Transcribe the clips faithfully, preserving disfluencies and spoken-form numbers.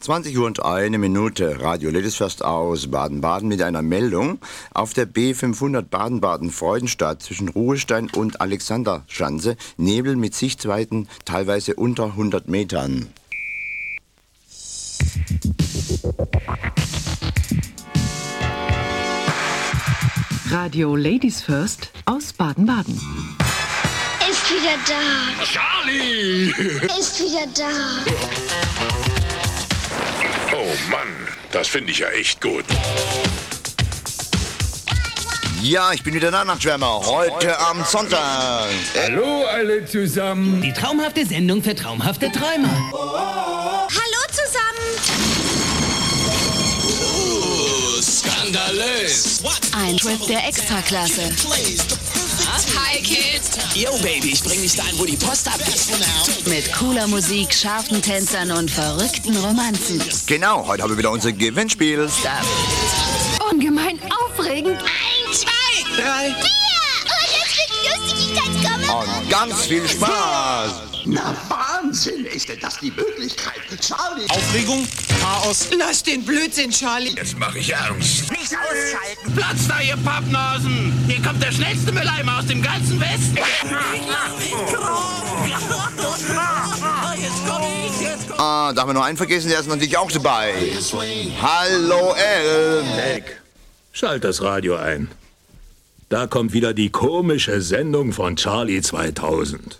zwanzig Uhr und eine Minute, Radio Ladysfirst aus Baden-Baden mit einer Meldung. Auf der B fünfhundert Baden-Baden-Freudenstadt zwischen Ruhestein und Alexanderschanze Nebel mit Sichtweiten teilweise unter hundert Metern. Radio Ladies First aus Baden-Baden. Ist wieder da. Charlie! Ist wieder da. Oh Mann, das finde ich ja echt gut. Ja, ich bin wieder da, Nachtschwärmer. Heute am Sonntag. Hallo alle zusammen. Die traumhafte Sendung für traumhafte Träumer. Hallo zusammen. Oh, skandalös. Ein Trip der Extraklasse. Hi Kids. Yo Baby, ich bring dich dahin, wo die Post abgeht. Mit cooler Musik, scharfen Tänzern und verrückten Romanzen. Genau, heute haben wir wieder unser Gewinnspiel. Ungemein aufregend. Eins, zwei, Drei. vier. Und jetzt wird Lustigkeitskommen. Und ganz viel Spaß. Na Wahnsinn, ist denn das die Möglichkeit? Charlie! Aufregung, Chaos. Lass den Blödsinn, Charlie. Jetzt mache ich Angst. Nicht ausschalten! Platz da, ihr Pappnasen! Hier kommt der schnellste Mülleimer aus dem ganzen Westen! Ah, da haben wir noch einen vergessen, der ist natürlich auch dabei. Hallo, El. Nick, schalt das Radio ein. Da kommt wieder die komische Sendung von Charlie zweitausend.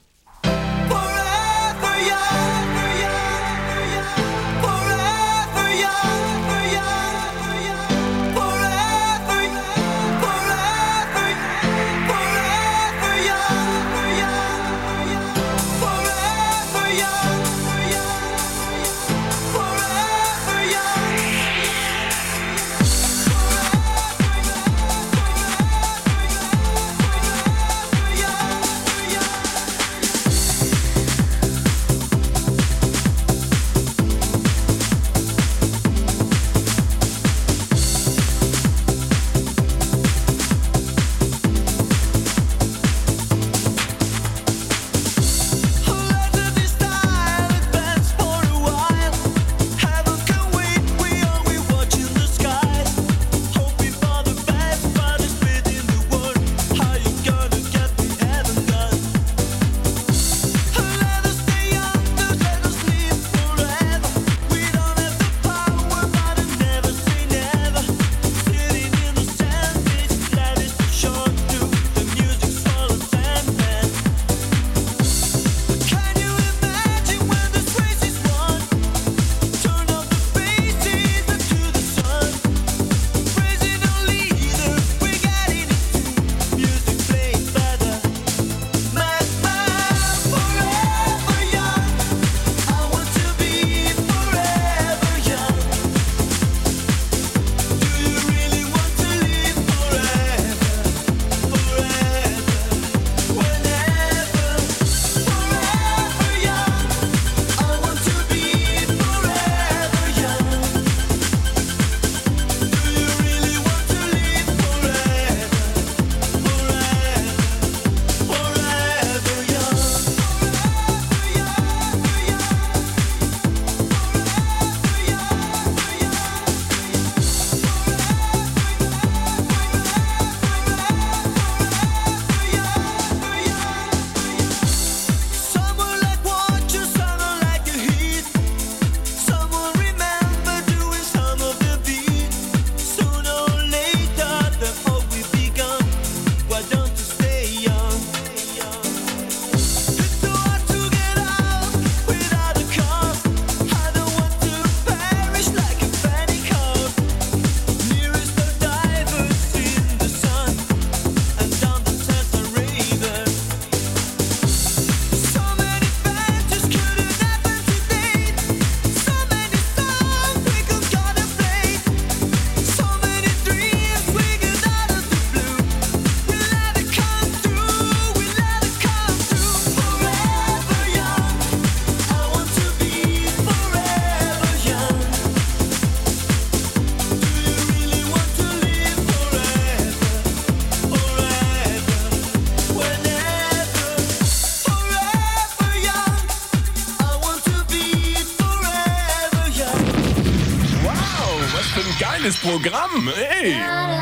geiles Programm, ey!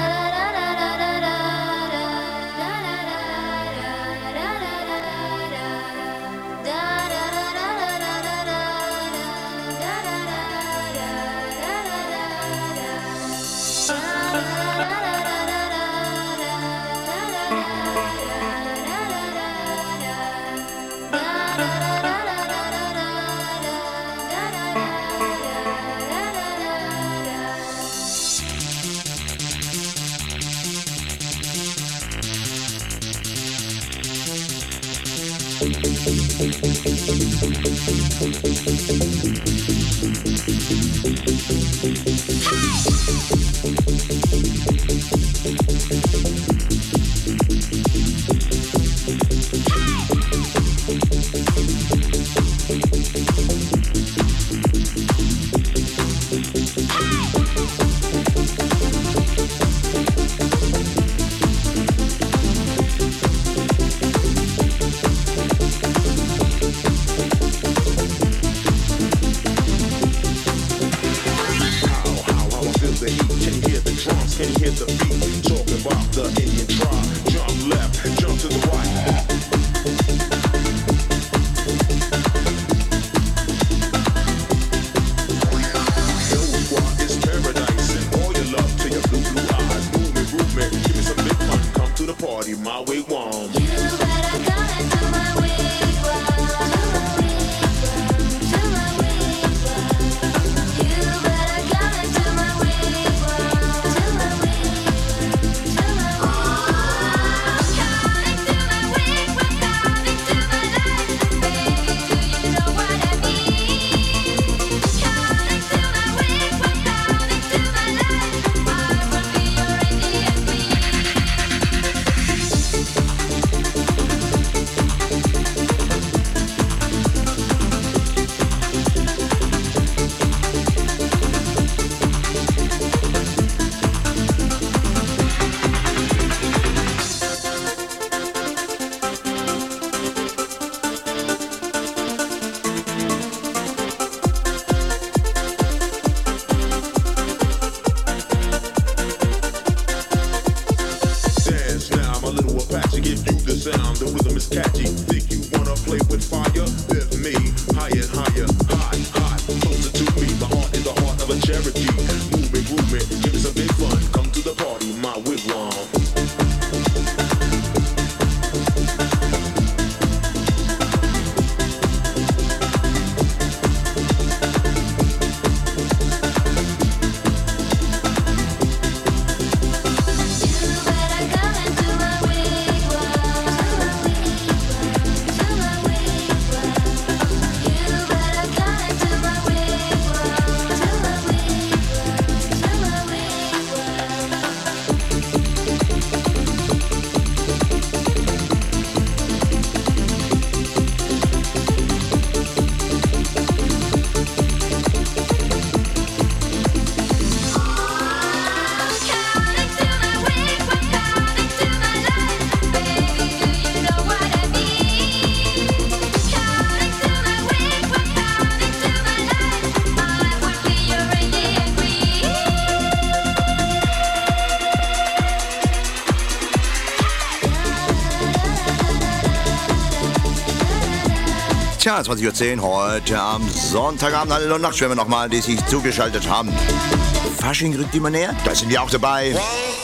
Tja, zwanzig Uhr zehn heute am Sonntagabend. Alle Nachtschwärmer nochmal, die sich zugeschaltet haben. Fasching rückt immer näher, da sind wir auch dabei.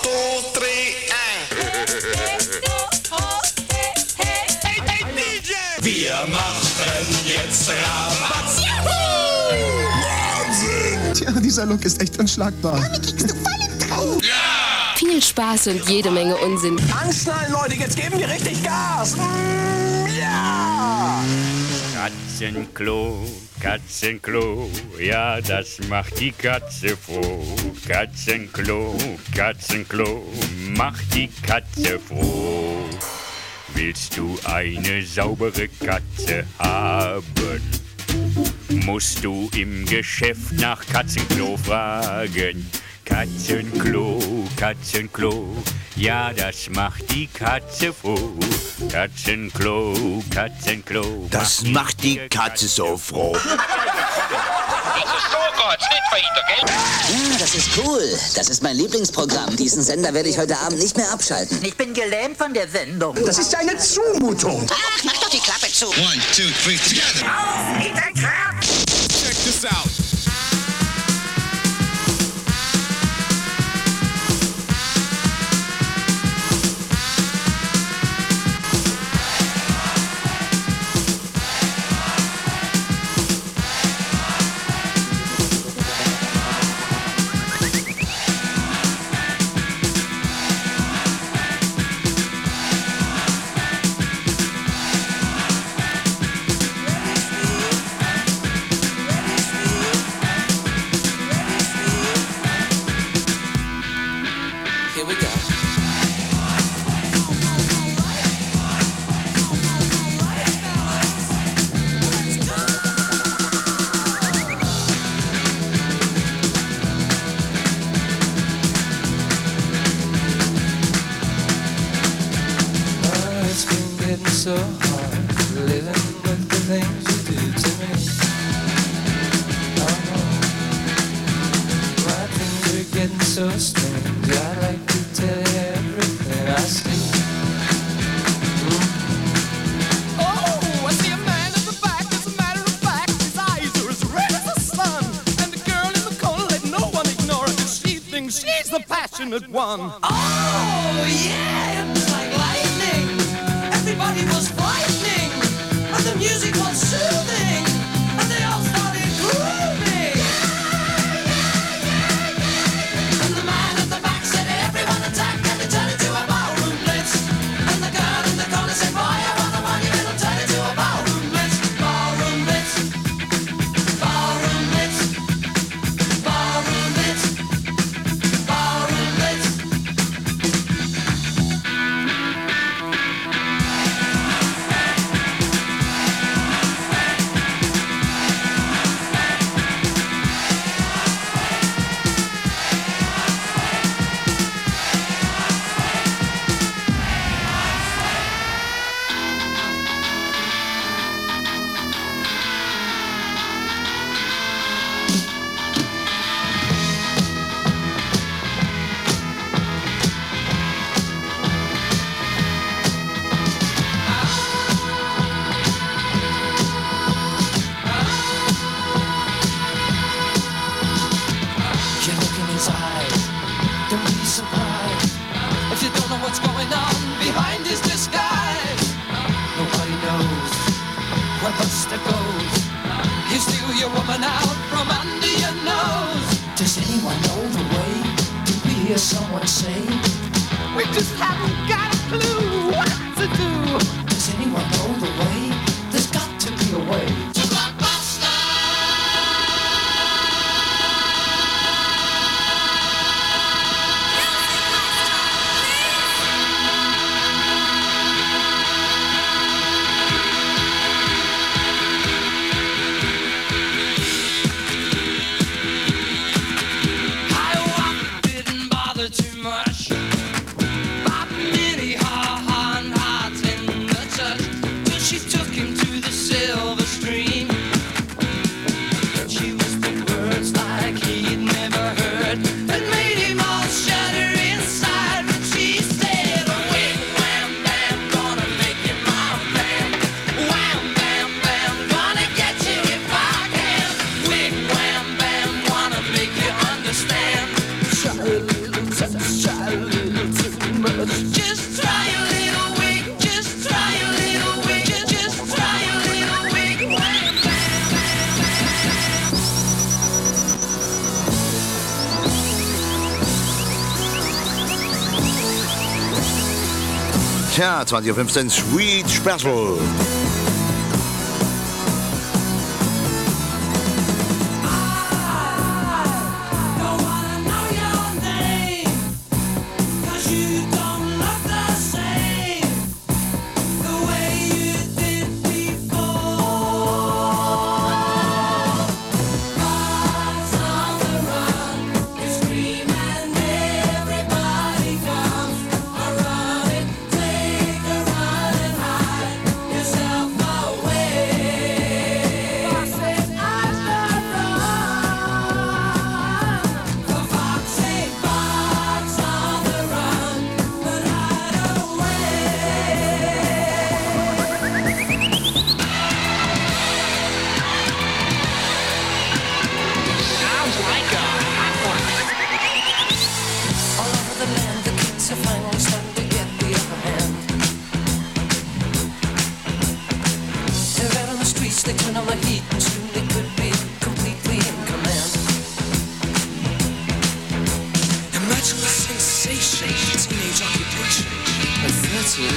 Wir machen jetzt Rabatz. Wahnsinn! Tja, dieser Look ist echt unschlagbar. Damit kriegst du vollen Traum. Ja! Viel Spaß und jede Menge Unsinn. Anschnallen, Leute, jetzt geben wir richtig Gas. Mm, ja! Katzenklo, Katzenklo, ja, das macht die Katze froh. Katzenklo, Katzenklo, macht die Katze froh. Willst du eine saubere Katze haben, musst du im Geschäft nach Katzenklo fragen. Katzenklo, Katzenklo, ja, das macht die Katze froh. Katzenklo, Katzenklo. Das macht die Katze so froh. Das ist so, Gott. hat's nicht weiter, gell? Ja, das ist cool. Das ist mein Lieblingsprogramm. Diesen Sender werde ich heute Abend nicht mehr abschalten. Ich bin gelähmt von der Sendung. Das ist ja eine Zumutung. Ach, mach doch die Klappe zu. One, two, three, together. Auf, in dein Grab. Check this out. So hard living with the things you do to me. Oh no, my things are getting so strange. I like to tell you everything I see. Mm. Oh, I see a man in the back. As a matter of fact, his eyes are as red as the sun. And the girl in the corner, let no one ignore her, 'cause she thinks she's the passionate one. Oh yeah, it was like lightning. Everybody was frightening, and the music was soothing, and they all started grooving. And the man at the back said, everyone attack, and they turned into a ballroom blitz. And the girl in the corner said, boy, I want the money, it'll turn into a ballroom blitz. Ballroom blitz, ballroom blitz, ballroom blitz, ballroom blitz. Buster goes. You steal your woman out from under your nose. Does anyone know the way to be here? Someone say. We just haven't got a clue what to do. Does anyone know the way? There's got to be a way to Blockbuster. Too much. Pop, Minnie, ha, ha, and hearts in the touch. Till she took him to the silver stream. And she whispered words like he'd never heard that made him all shudder inside. But she said, wham, wham, bam, gonna make you my man. Wham, bam, bam, gonna get you if I can. Wham, wham, bam, wanna make you understand. Just try a little wig, just try a little wig, just, just try a little wig. Wham, bam, Tja, zwanzig Uhr fünfzehn Sweet Special. yourself.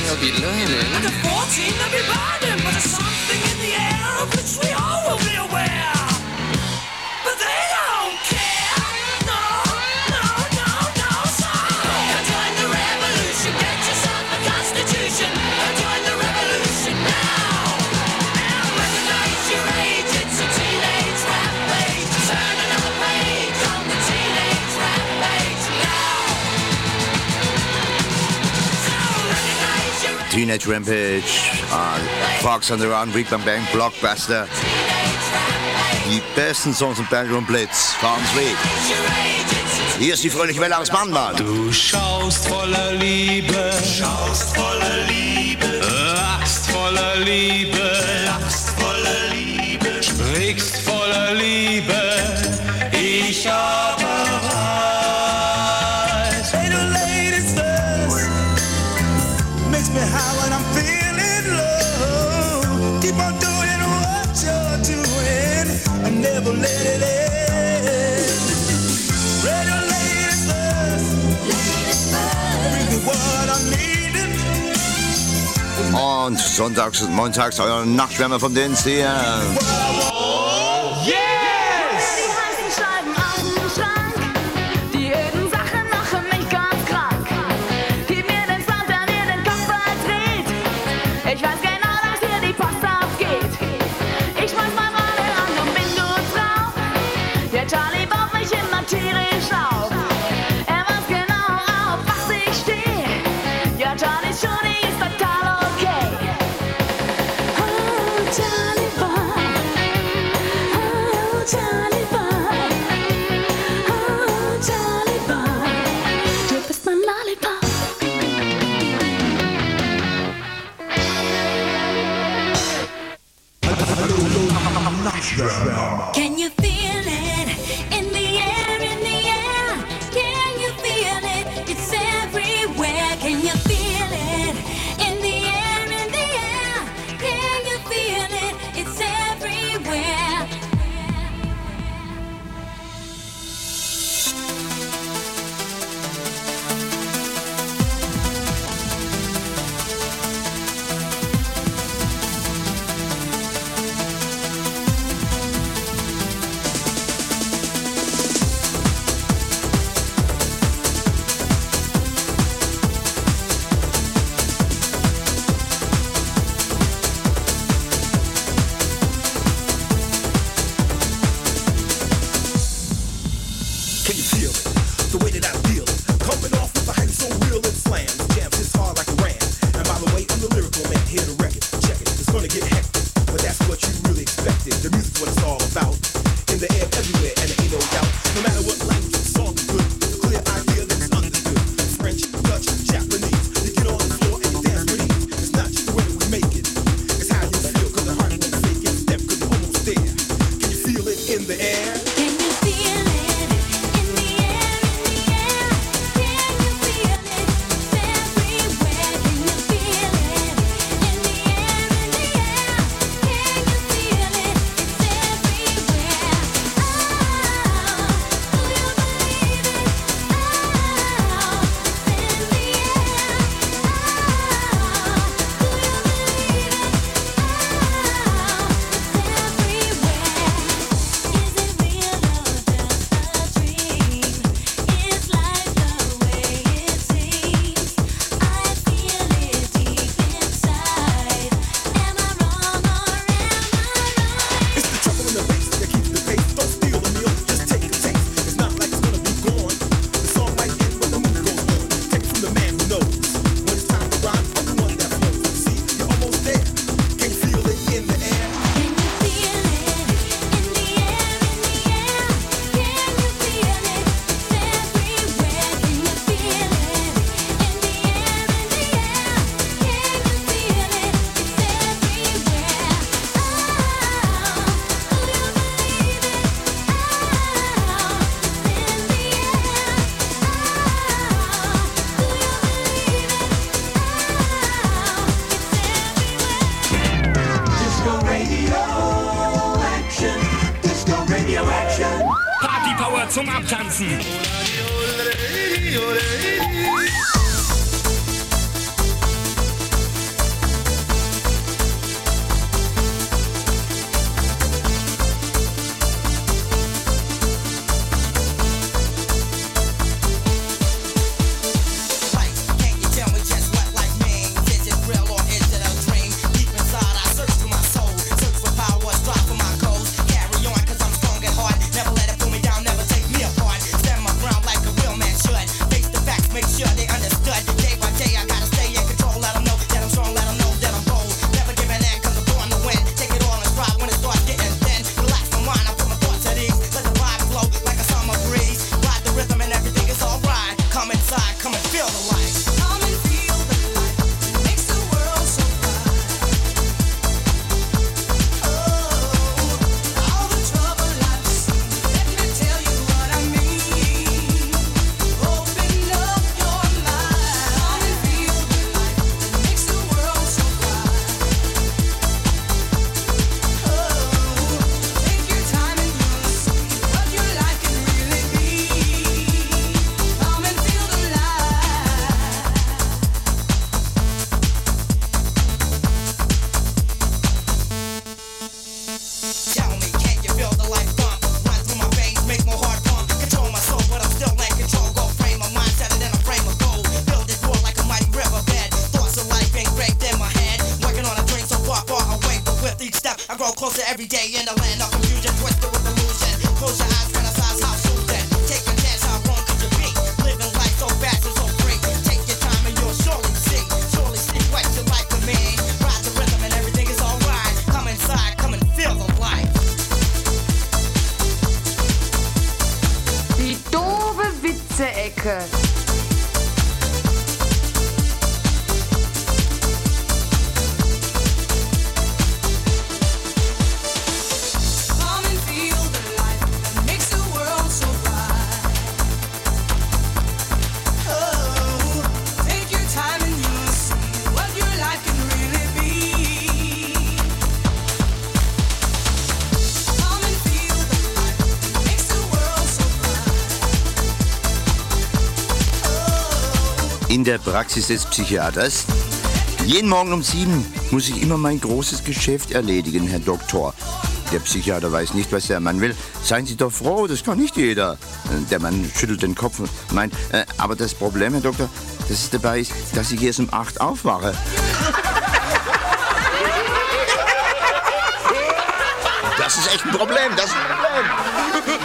they'll be learning. Under fourteen, they'll be burning. But there's something in the air of which we all will be aware. But they don't care. No, no, no, no, sir. Join the revolution. Get yourself a constitution. Join the revolution now. Now recognize your age. It's a teenage rampage. Turn another page on the teenage rampage now. So recognize your age. Teenage Rampage, uh, Fox on the Run, Big Bang Bang, Blockbuster. Die besten Songs und Bandroom Blitz fahren ins Weg. Hier ist die fröhliche Welle aus Baden-Baden. Du schaust voller Liebe, schaust voller Liebe, lachst voller Liebe, lachst voller Liebe, sprichst voller Liebe, ich aber weiß. Hey, the latest verse makes me high when I'm feeling low. Keep on doing what you're doing and never let it end. Read the latest verse, bring me what I'm needing. Und sonntags und montags euer Nachtschwärmer vom Dienst hier. Can you feel it in the air, in the air? Can you feel it? It's everywhere. Can you feel it in the air, in the air? Can you feel it? It's everywhere. Can you feel it? The way that I feel it. Coming off with a hype so real it slams. Jams hits hard like a ram. And by the way, I'm the lyrical man. Here to wreck it. Check it. It's gonna get hectic. But that's what you really expected. The music's what it's all about. In the air everywhere and there ain't no doubt. No matter what language the song is good. The clear idea that it's understood. French, Dutch, Japanese. You get on the floor and you dance with ease. It's not just the way that we make it. It's how you feel cause the heart won't fake it. Step cause you're almost there. Can you feel it in the air? Can you feel it? Partypower zum Abtanzen. Witze-Ecke. In der Praxis des Psychiaters. Jeden Morgen um sieben muss ich immer mein großes Geschäft erledigen, Herr Doktor. Der Psychiater weiß nicht, was der Mann will. Seien Sie doch froh, das kann nicht jeder. Der Mann schüttelt den Kopf und meint, äh, aber das Problem, Herr Doktor, das ist dabei ist, dass ich erst um acht aufwache. Das ist echt ein Problem, das ist ein Problem.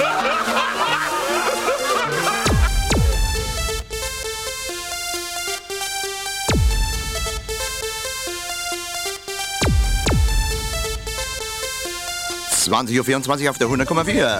zwanzig Uhr vierundzwanzig auf der hundert Komma vier.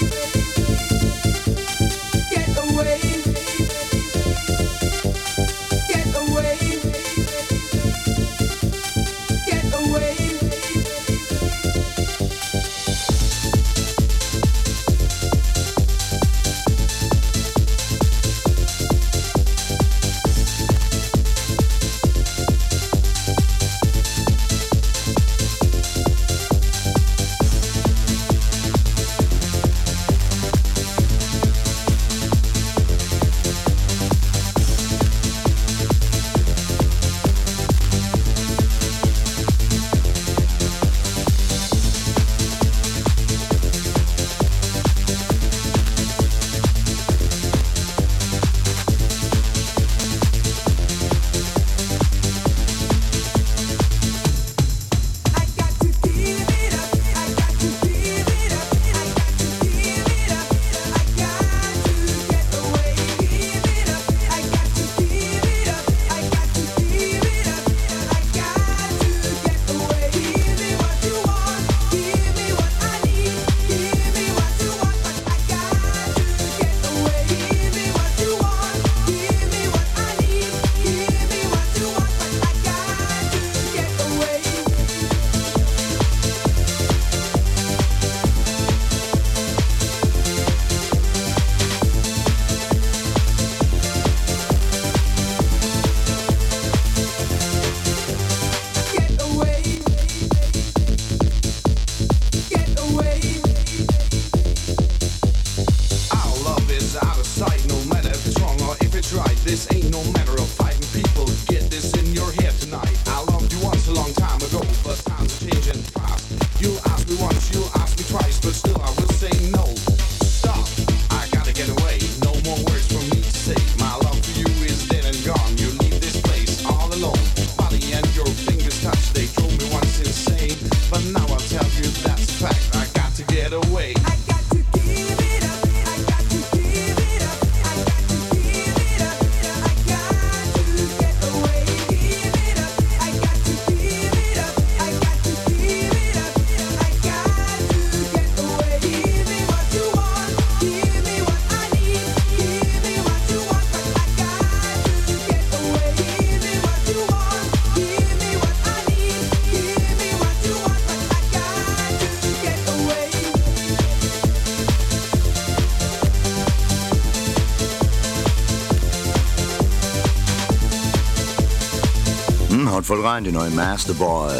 Haut voll rein, die neue Masterboy.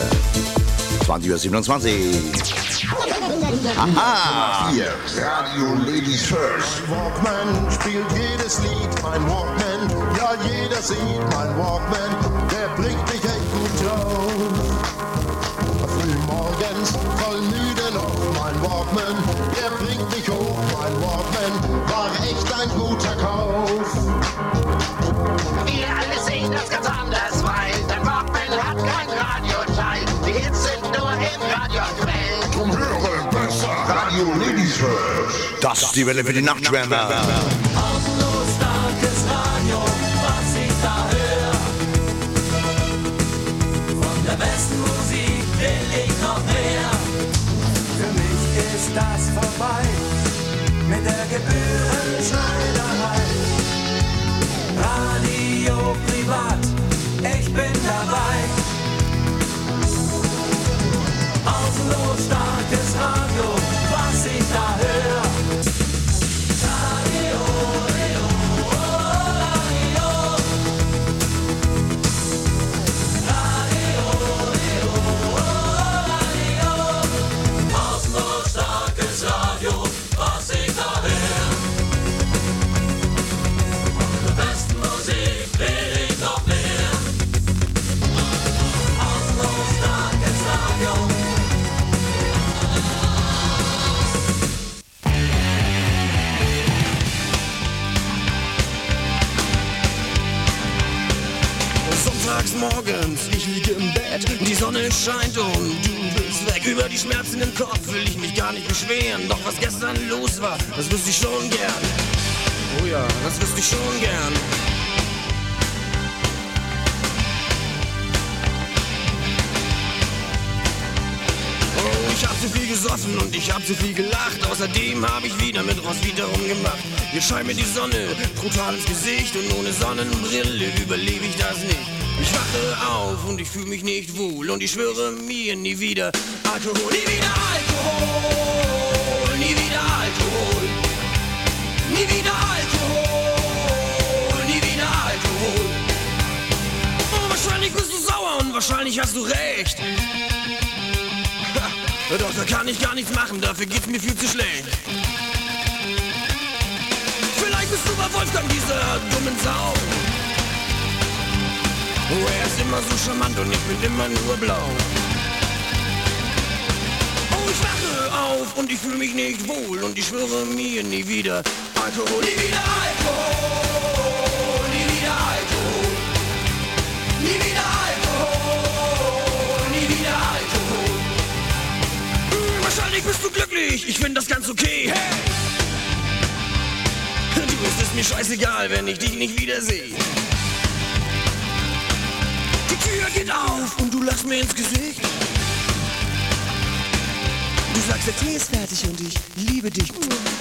zwanzig Uhr siebenundzwanzig. Aha! Hier, Radio Ladies First. Mein Walkman spielt jedes Lied, mein Walkman. Ja, jeder sieht mein Walkman, der bringt mich echt gut drauf. Früh morgens, voll müde noch, mein Walkman, der bringt mich hoch. Mein Walkman war echt ein guter Kauf. Wir alle sehen das ganz anders, weil dein Walkman hat kein Radioteil. Die Hits sind nur im Radio aktuell. Drum höre besser Radio Ladies First. Das ist die Welle für die Nachtschwärmer. Pausenlos starkes Radio, was ich da höre. Von der besten Musik will ich noch mehr. Für mich ist das vorbei mit der Gebührenschneiderei. morgens, ich liege im Bett, die Sonne scheint und du bist weg. Über die Schmerzen im Kopf will ich mich gar nicht beschweren, doch was gestern los war, das wüsste ich schon gern. Oh ja, das wüsste ich schon gern. Oh, ich hab zu viel gesoffen und ich hab zu viel gelacht. Außerdem hab ich wieder mit Roswitha rumgemacht. Jetzt scheint mir die Sonne brutal ins Gesicht und ohne Sonnenbrille überlebe ich das nicht. Ich wache auf und ich fühle mich nicht wohl und ich schwöre mir nie wieder Alkohol, nie wieder Alkohol, nie wieder Alkohol, nie wieder Alkohol, nie wieder Alkohol. Oh, wahrscheinlich bist du sauer und wahrscheinlich hast du recht. Doch da kann ich gar nichts machen, dafür geht's mir viel zu schlecht. Vielleicht bist du bei Wolfgang, dieser dummen Sau. Oh, er ist immer so charmant und ich bin immer nur blau. Oh, ich wache auf und ich fühle mich nicht wohl und ich schwöre mir nie wieder Alkohol, nie wieder Alkohol, nie wieder Alkohol, nie wieder Alkohol, nie wieder Alkohol. Hm, wahrscheinlich bist du glücklich, ich finde das ganz okay. Hey! Du, es ist mir scheißegal, wenn ich dich nicht wiedersehe. Die Tür geht auf und du lachst mir ins Gesicht. Du sagst, der Tee ist fertig und ich liebe dich.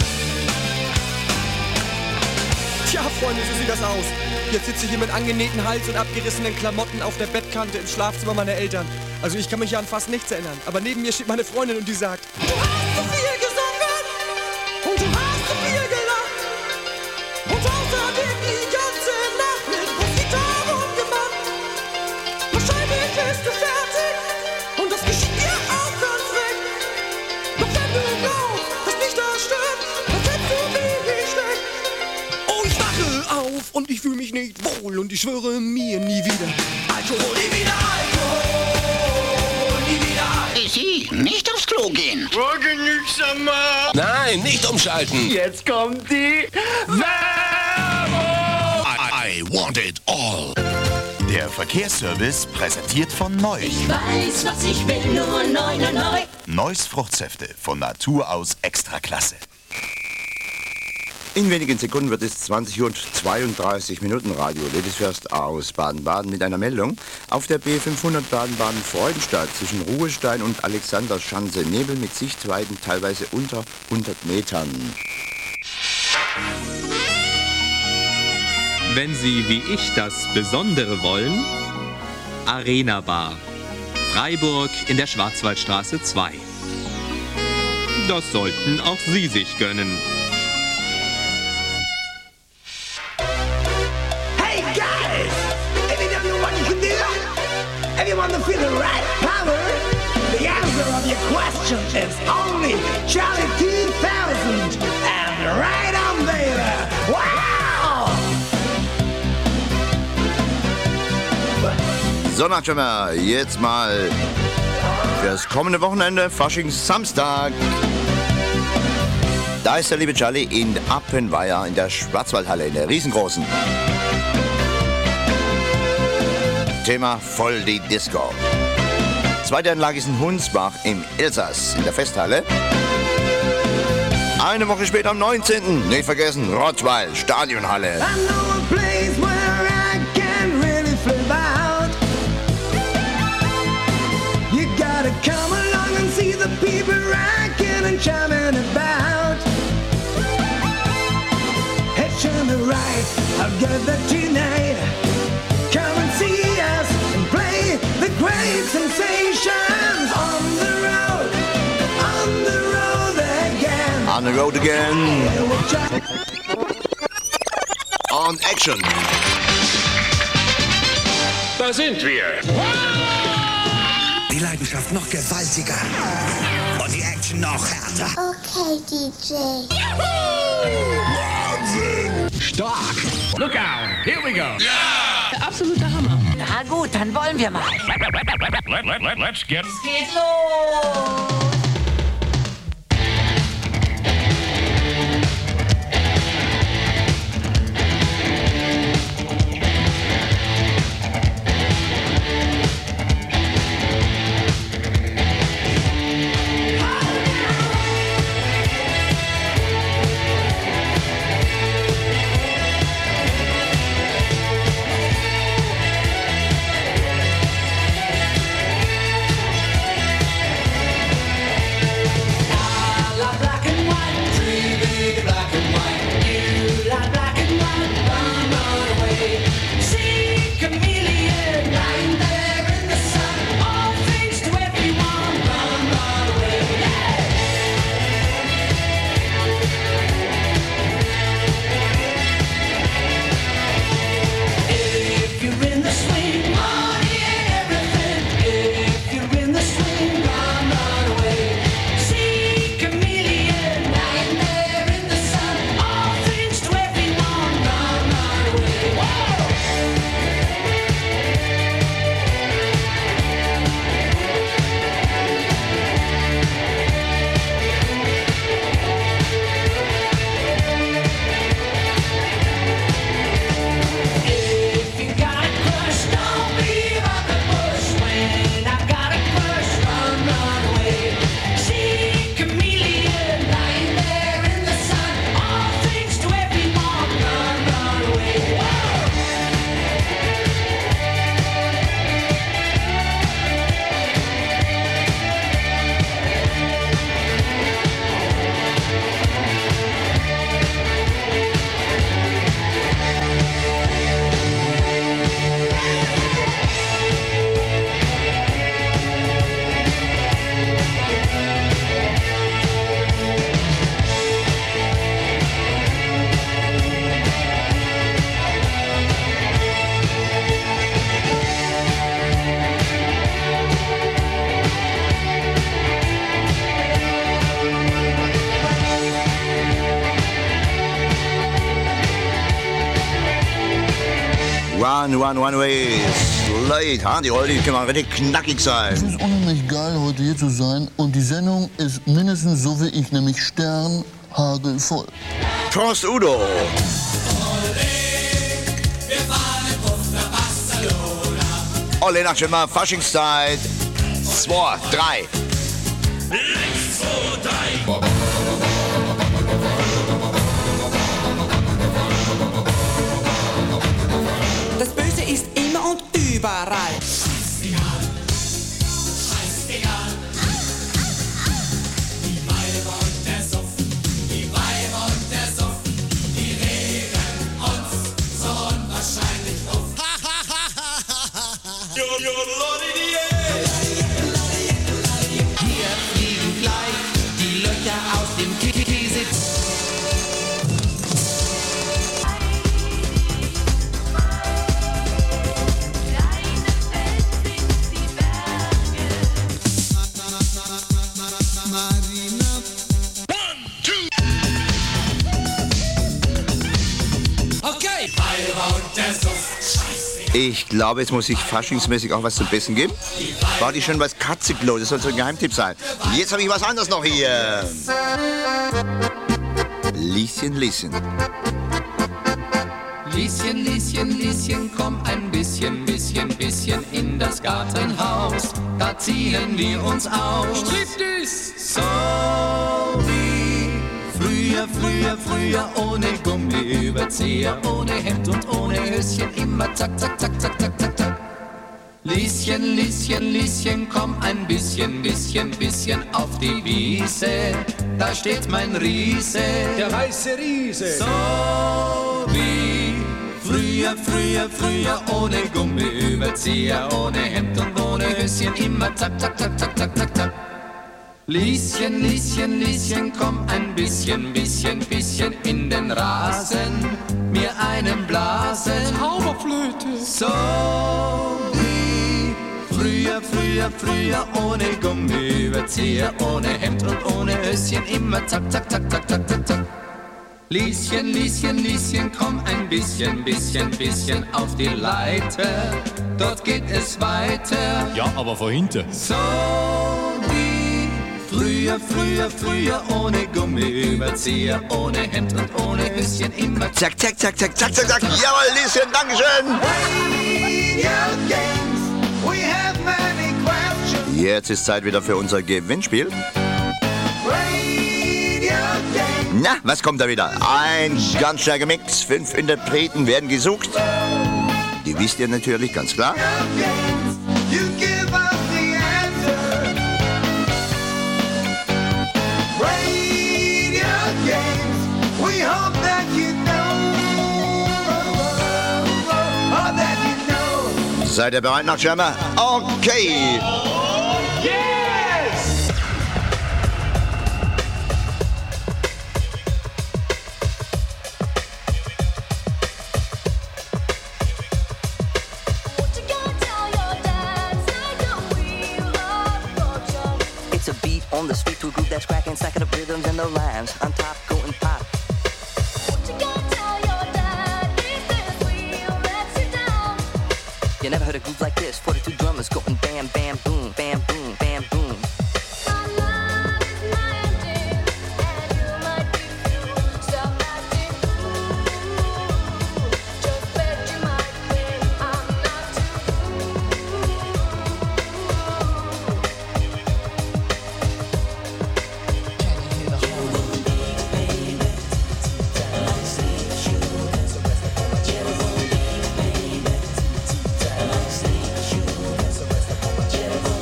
Tja, Freunde, so sieht das aus. Jetzt sitze ich hier mit angenähten Hals und abgerissenen Klamotten auf der Bettkante im Schlafzimmer meiner Eltern. Also ich kann mich ja an fast nichts erinnern. Aber neben mir steht meine Freundin und die sagt: Du hast so viel gesungen und du hast so viel gelacht. Und außerdem die ganze Nacht mit Roswitha rumgemacht. Wahrscheinlich bist du fertig und das geschieht dir auch ganz weg. Doch wenn du glaubst, dass mich das stört, dann kennst du mich schlecht. Oh, ich wache auf und ich fühle mich nicht wohl und ich schwöre mir nie wieder Alkohol, nie wieder Alkohol, nie wieder Alkohol. Sie, nicht aufs Klo gehen. Genügsamer. Nein, nicht umschalten. Jetzt kommt die Werbung. I, I want it all. Der Verkehrsservice präsentiert von Neu. Ich weiß, was ich will, nur neu, neu, neu. Neues Fruchtsäfte, von Natur aus Extraklasse. In wenigen Sekunden wird es zwanzig Uhr und zweiunddreißig Minuten. Radio Ladiesfirst aus Baden-Baden mit einer Meldung. Auf der B fünfhundert Baden-Baden-Freudenstadt zwischen Ruhestein und Alexanderschanze Nebel mit Sichtweiten teilweise unter hundert Metern. Wenn Sie wie ich das Besondere wollen, Arena Bar, Freiburg in der Schwarzwaldstraße zwei. Das sollten auch Sie sich gönnen. Hey guys! If you know what you can do, if you want to feel the right power, the answer of your question is only Charlie two thousand. And right on, baby! Wow! So, Nachschimmer, jetzt mal fürs kommende Wochenende, Faschings-Samstag. Da ist der liebe Charlie in Appenweier in der Schwarzwaldhalle, in der riesengroßen. Thema voll die Disco. Zweite Anlage ist in Hunsbach im Elsass in der Festhalle. Eine Woche später am neunzehnten nicht vergessen, Rottweil, Stadionhalle. Come along and see the people rocking and chiming about. Hey, turn the right, I'll get that tonight. Come and see us and play the great sensations on the road, on the road again. On the road again. On Action. Da sind wir. Die Leidenschaft noch gewaltiger und die Action noch härter. Okay, D J. Wahnsinn! Stark! Look out! Here we go! Ja! Der absolute Hammer. Na gut, dann wollen wir mal. Let, let, let, let's get... Es geht los! One, one, one way. Slate, ha? Die Oldie kann mal richtig knackig sein. Es ist unheimlich geil, heute hier zu sein. Und die Sendung ist mindestens so wie ich, nämlich sternhagelvoll. Prost, Udo. Ole nach schon mal Faschingszeit. Zwei, drei. Eins, zwei, drei. Das Böse ist immer und überall. Scheißegal, scheißegal. Die Weiber und der Suff, die Weiber und der Suff, die regen uns so unwahrscheinlich auf. Hier fliegen gleich die Löcher aus dem Käse. Okay, Weiber und der Suff, scheißegal. Ich glaube, jetzt muss ich faschingsmäßig auch was zum Besten geben. War die schon was Katzeklo? Das soll so ein Geheimtipp sein. Jetzt habe ich was anderes noch hier. Lieschen, Lieschen. Lieschen, Lieschen, Lieschen, komm ein bisschen, bisschen, bisschen in das Gartenhaus. Da ziehen wir uns aus. Striptease! So wie früher, früher, früher, ohne Gummiüberzieher, ohne Hemd und ohne Höschen, immer zack, zack, zack, zack, zack, zack, zack. Lieschen, Lieschen, Lieschen, komm ein bisschen, bisschen, bisschen auf die Wiese. Da steht mein Riese, Der weiße Riese. so wie früher, früher, früher, ohne Gummiüberzieher, ohne Hemd und ohne Höschen, immer zack, zack, zack, zack, zack, zack, zack. Lieschen, Lieschen, Lieschen, komm ein bisschen, bisschen, bisschen in den Rasen, mir einen blasen. Zauberflöte. So wie früher, früher, früher, ohne Gummiüberzieher, ohne Hemd und ohne Höschen, immer zack, zack, zack, zack, zack, zack, zack. Lieschen, Lieschen, Lieschen, komm ein bisschen, bisschen, bisschen auf die Leiter, dort geht es weiter. Ja, aber von hinten. So wie früher, früher, früher, ohne Gummiüberzieher, ohne Hemd und ohne Höschen, immer zack, zack, zack, zack, zack, zack, zack. Jawohl, Lieschen, Dankeschön. Jetzt ist Zeit wieder für unser Gewinnspiel. Na, was kommt da wieder? Ein ganz starker Mix. Fünf Interpreten werden gesucht. Die wisst ihr natürlich, ganz klar. Seid ihr bereit nach Jammer? Okay. It's a beat on the street to a groove that's cracking, stacking up rhythms and the rhymes on top going pop. You never heard a groove like this, forty-two drummers going bam, bam, boom, bam, boom, bam, boom. Jennifer.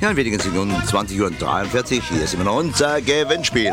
Ja, in wenigen Sekunden, zwanzig Uhr dreiundvierzig. Hier ist immer noch unser Gewinnspiel.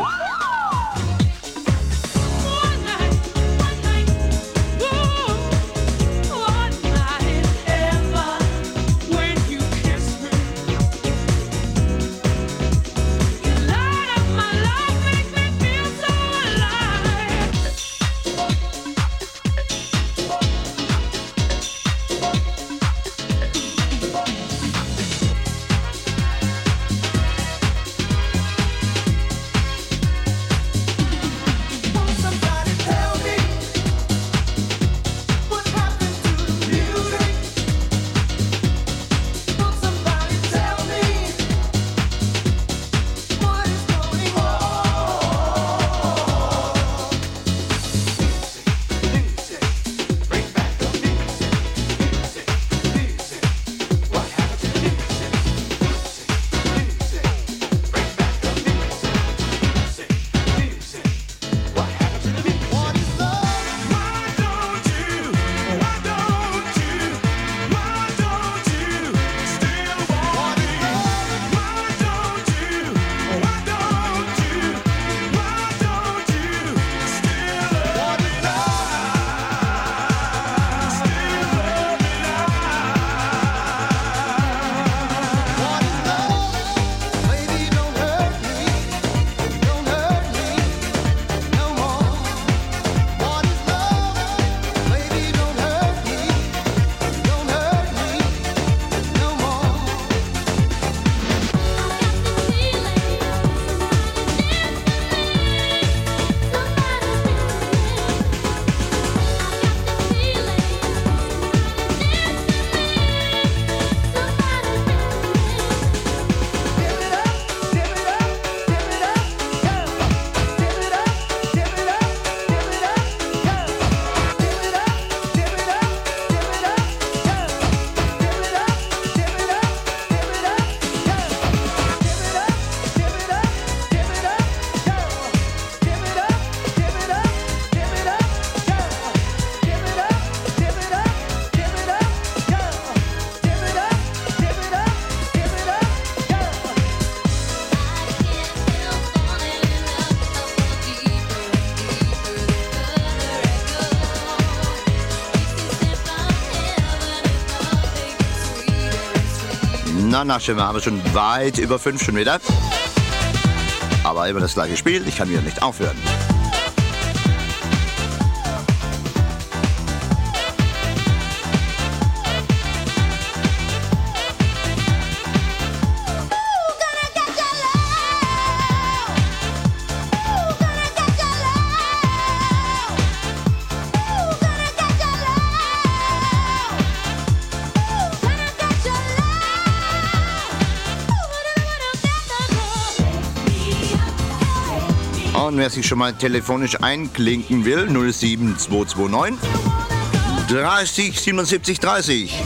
Na, na, schön, wir haben schon weit über fünf schon wieder. Aber immer das gleiche Spiel, ich kann wieder nicht aufhören. Und wer sich schon mal telefonisch einklinken will, null sieben zwei zwei neun dreißig siebenundsiebzig dreißig.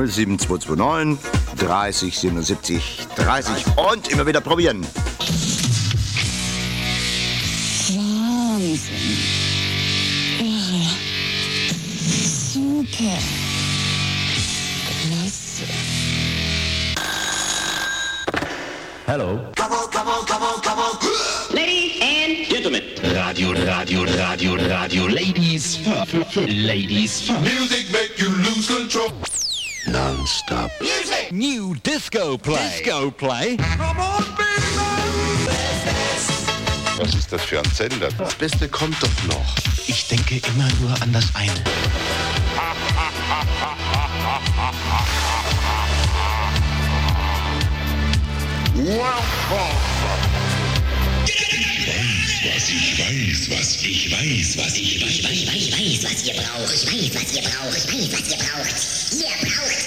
null sieben zwei zwei neun dreißig siebenundsiebzig dreißig und immer wieder probieren. Wahnsinn. Irre. Super. Klasse. Hello. Ladies and Gentlemen. Radio, Radio, Radio, Radio. Ladies. Ladies. Music make you lose control. Non-stop. Music. New disco play. Disco play. Come on, baby. Was ist das für ein Sender? Das Beste kommt doch noch. Ich denke immer nur an das eine. Was ich weiß, was ich weiß, was ich weiß, ich weiß, ich weiß, was ihr braucht. Ich weiß, was ihr braucht. Ich weiß, was ihr braucht. Ihr braucht.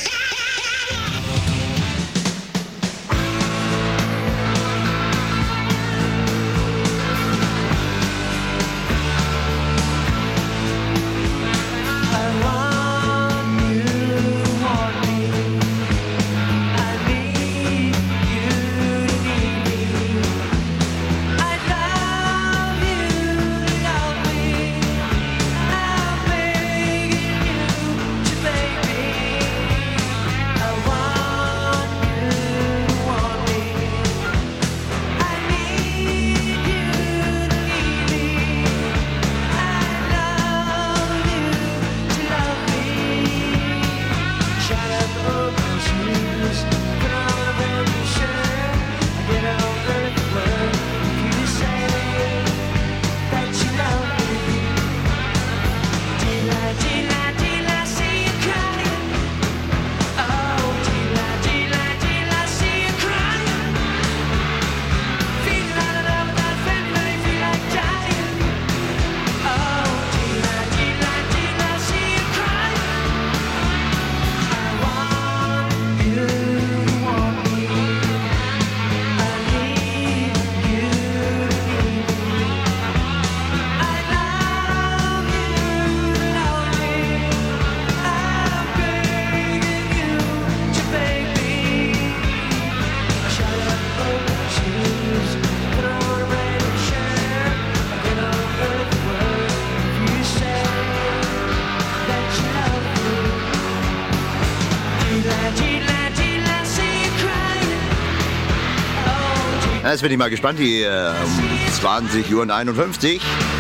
Jetzt bin ich mal gespannt, die äh, um zwanzig Uhr einundfünfzig.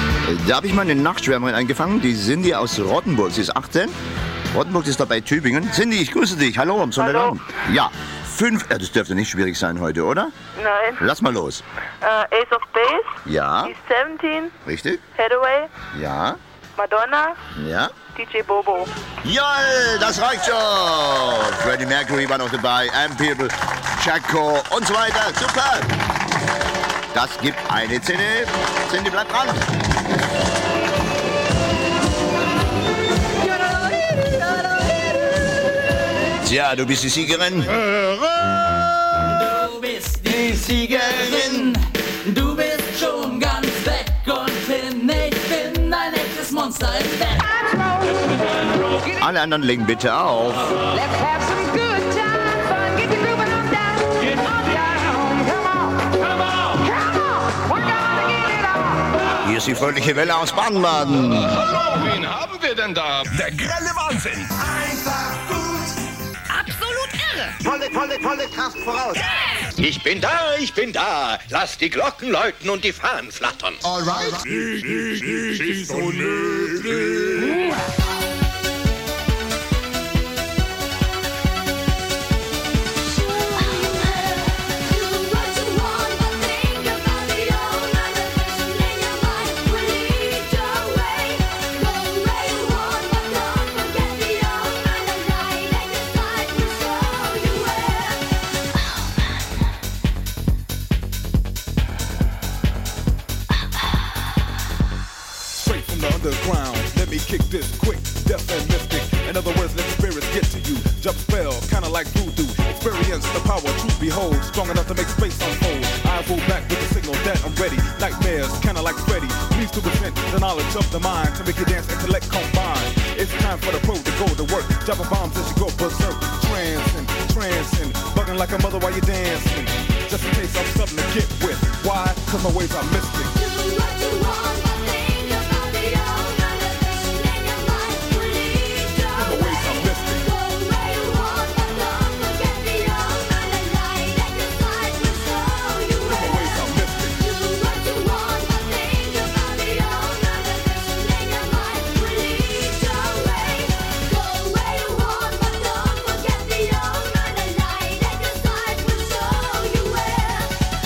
Da habe ich mal eine Nachtschwärmerin eingefangen, die Cindy aus Rottenburg, sie ist achtzehn. Rottenburg ist dabei Tübingen. Cindy, ich grüße dich, hallo am Sonntagabend. Ja, fünf, äh, das dürfte nicht schwierig sein heute, oder? Nein. Lass mal los. Uh, Ace of Base. Ja. East siebzehn. Richtig. Hathaway. Ja. Madonna. Ja. D J Bobo. Ja, das reicht schon. Freddie Mercury war noch dabei, M-People, Chaco und so weiter. Super. Das gibt eine C D. Cindy, bleibt dran. Tja, du bist die Siegerin. Du bist die Siegerin. Du bist schon ganz weg und hin. Ich bin ein echtes Monster im Bett. Alle anderen legen bitte auf. Let's have some good time, fun, get the grooving on down. Get on down, come on, come on, come on. We're gonna get it on. Hier ist die fröhliche Welle aus Baden-Baden. Hallo, wen haben wir denn da? Der grelle Wahnsinn. Einfach gut. Absolut irre. Volle, volle, volle Kraft voraus. Ich bin da, ich bin da. Lass die Glocken läuten und die Fahnen flattern. Alright. Ich, ich, ich ist unmöglich. Underground, let me kick this quick, deaf and mystic. In other words, let spirits get to you. Jump spell, kinda like voodoo. Experience the power to behold, strong enough to make space unfold. I roll back with the signal that I'm ready. Nightmares, kinda like Freddy. Please to present the knowledge of the mind to make you dance, intellect combine. It's time for the pro to go to work. Dropping bombs as you go berserk. smiling like a mother while you dancing. Just in case I'm something to get with. Why? Cause my ways are mystic. Do what you want, but think about the owner in your mind will lead you away. My ways are mystic. Go where you want, but don't forget the owner. The light at your side will show you where. My ways are mystic. Do what you want, but think about the owner in your mind will lead you away. Go where you want, but don't forget the owner. The light at your side will show you where.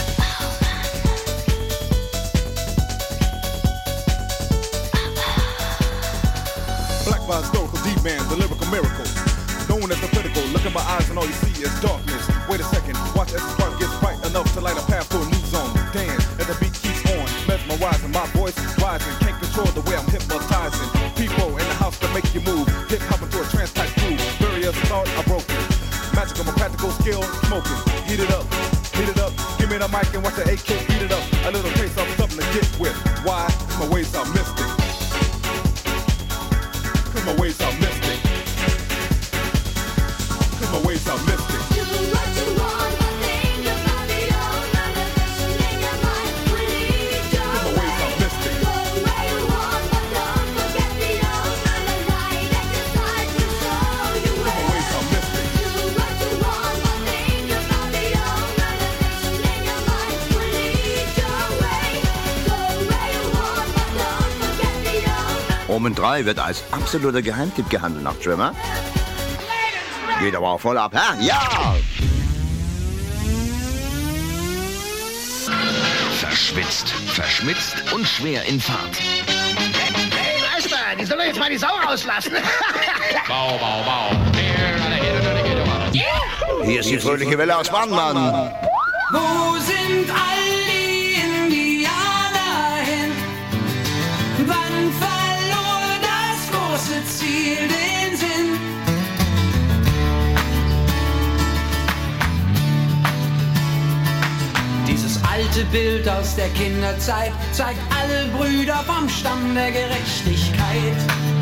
Black by historical D-man, the lyrical miracle. Known as the critical, look in my eyes and all you see is darkness. Wait a second, watch as the spark gets bright enough to light a path to a new zone. Dance as the beat keeps on, mesmerizing, my voice rising. Can't control the way I'm hypnotizing. People in the house that make you move. Hip hop into a trance type groove. Barriers thought are broken. Magical, my practical skill, smoking. Heat it up, heat it up. Give me the mic and watch the A K beat it up. A little taste of something to get with. Why? My ways are mystic. Cause my ways are mystic. Cause my ways are mystic. Do what you want, but think about the owner. In your mind will lead you Cause my ways are mystic. Go where you want, but don't forget the owner. The light at your side will show you Cause my where. ways are mystic. Do what you want, but think about the owner. In your mind will lead you away. Go where you want, but don't forget the owner. Omen drei wird als absoluter Geheimtipp gehandelt nach Trimmer. Geht aber auch voll ab, hä? Ja! Verschwitzt, verschmitzt und schwer in Fahrt. Hey, Meister, die sollen jetzt mal die Sau rauslassen. Bau, bau, bau. Hier ist die fröhliche Welle aus Baden-Baden. Wo sind all die Indianer hin? Wann verlor das große Ziel den Sinn? Dieses alte Bild aus der Kinderzeit zeigt alle Brüder vom Stamm der Gerechtigkeit.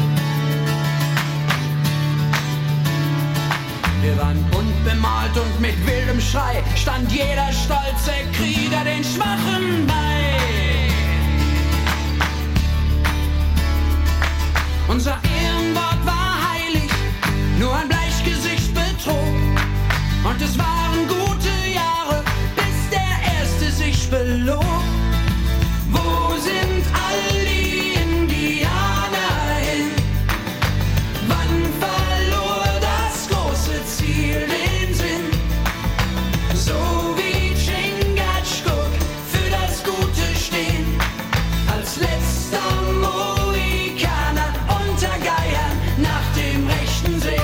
Wir waren bunt bemalt und mit wildem Schrei stand jeder stolze Krieger den Schwachen bei. Unser Ehrenwort war heilig, nur ein Bleichgesicht betrog. Und es waren gute Jahre, bis der Erste sich belog. Wo sind all die Indianer hin? Wann verlor das große Ziel den Sinn? So wie Chingachgook für das Gute stehen, als letzter Mohikaner unter Geiern nach dem Rechten sehen.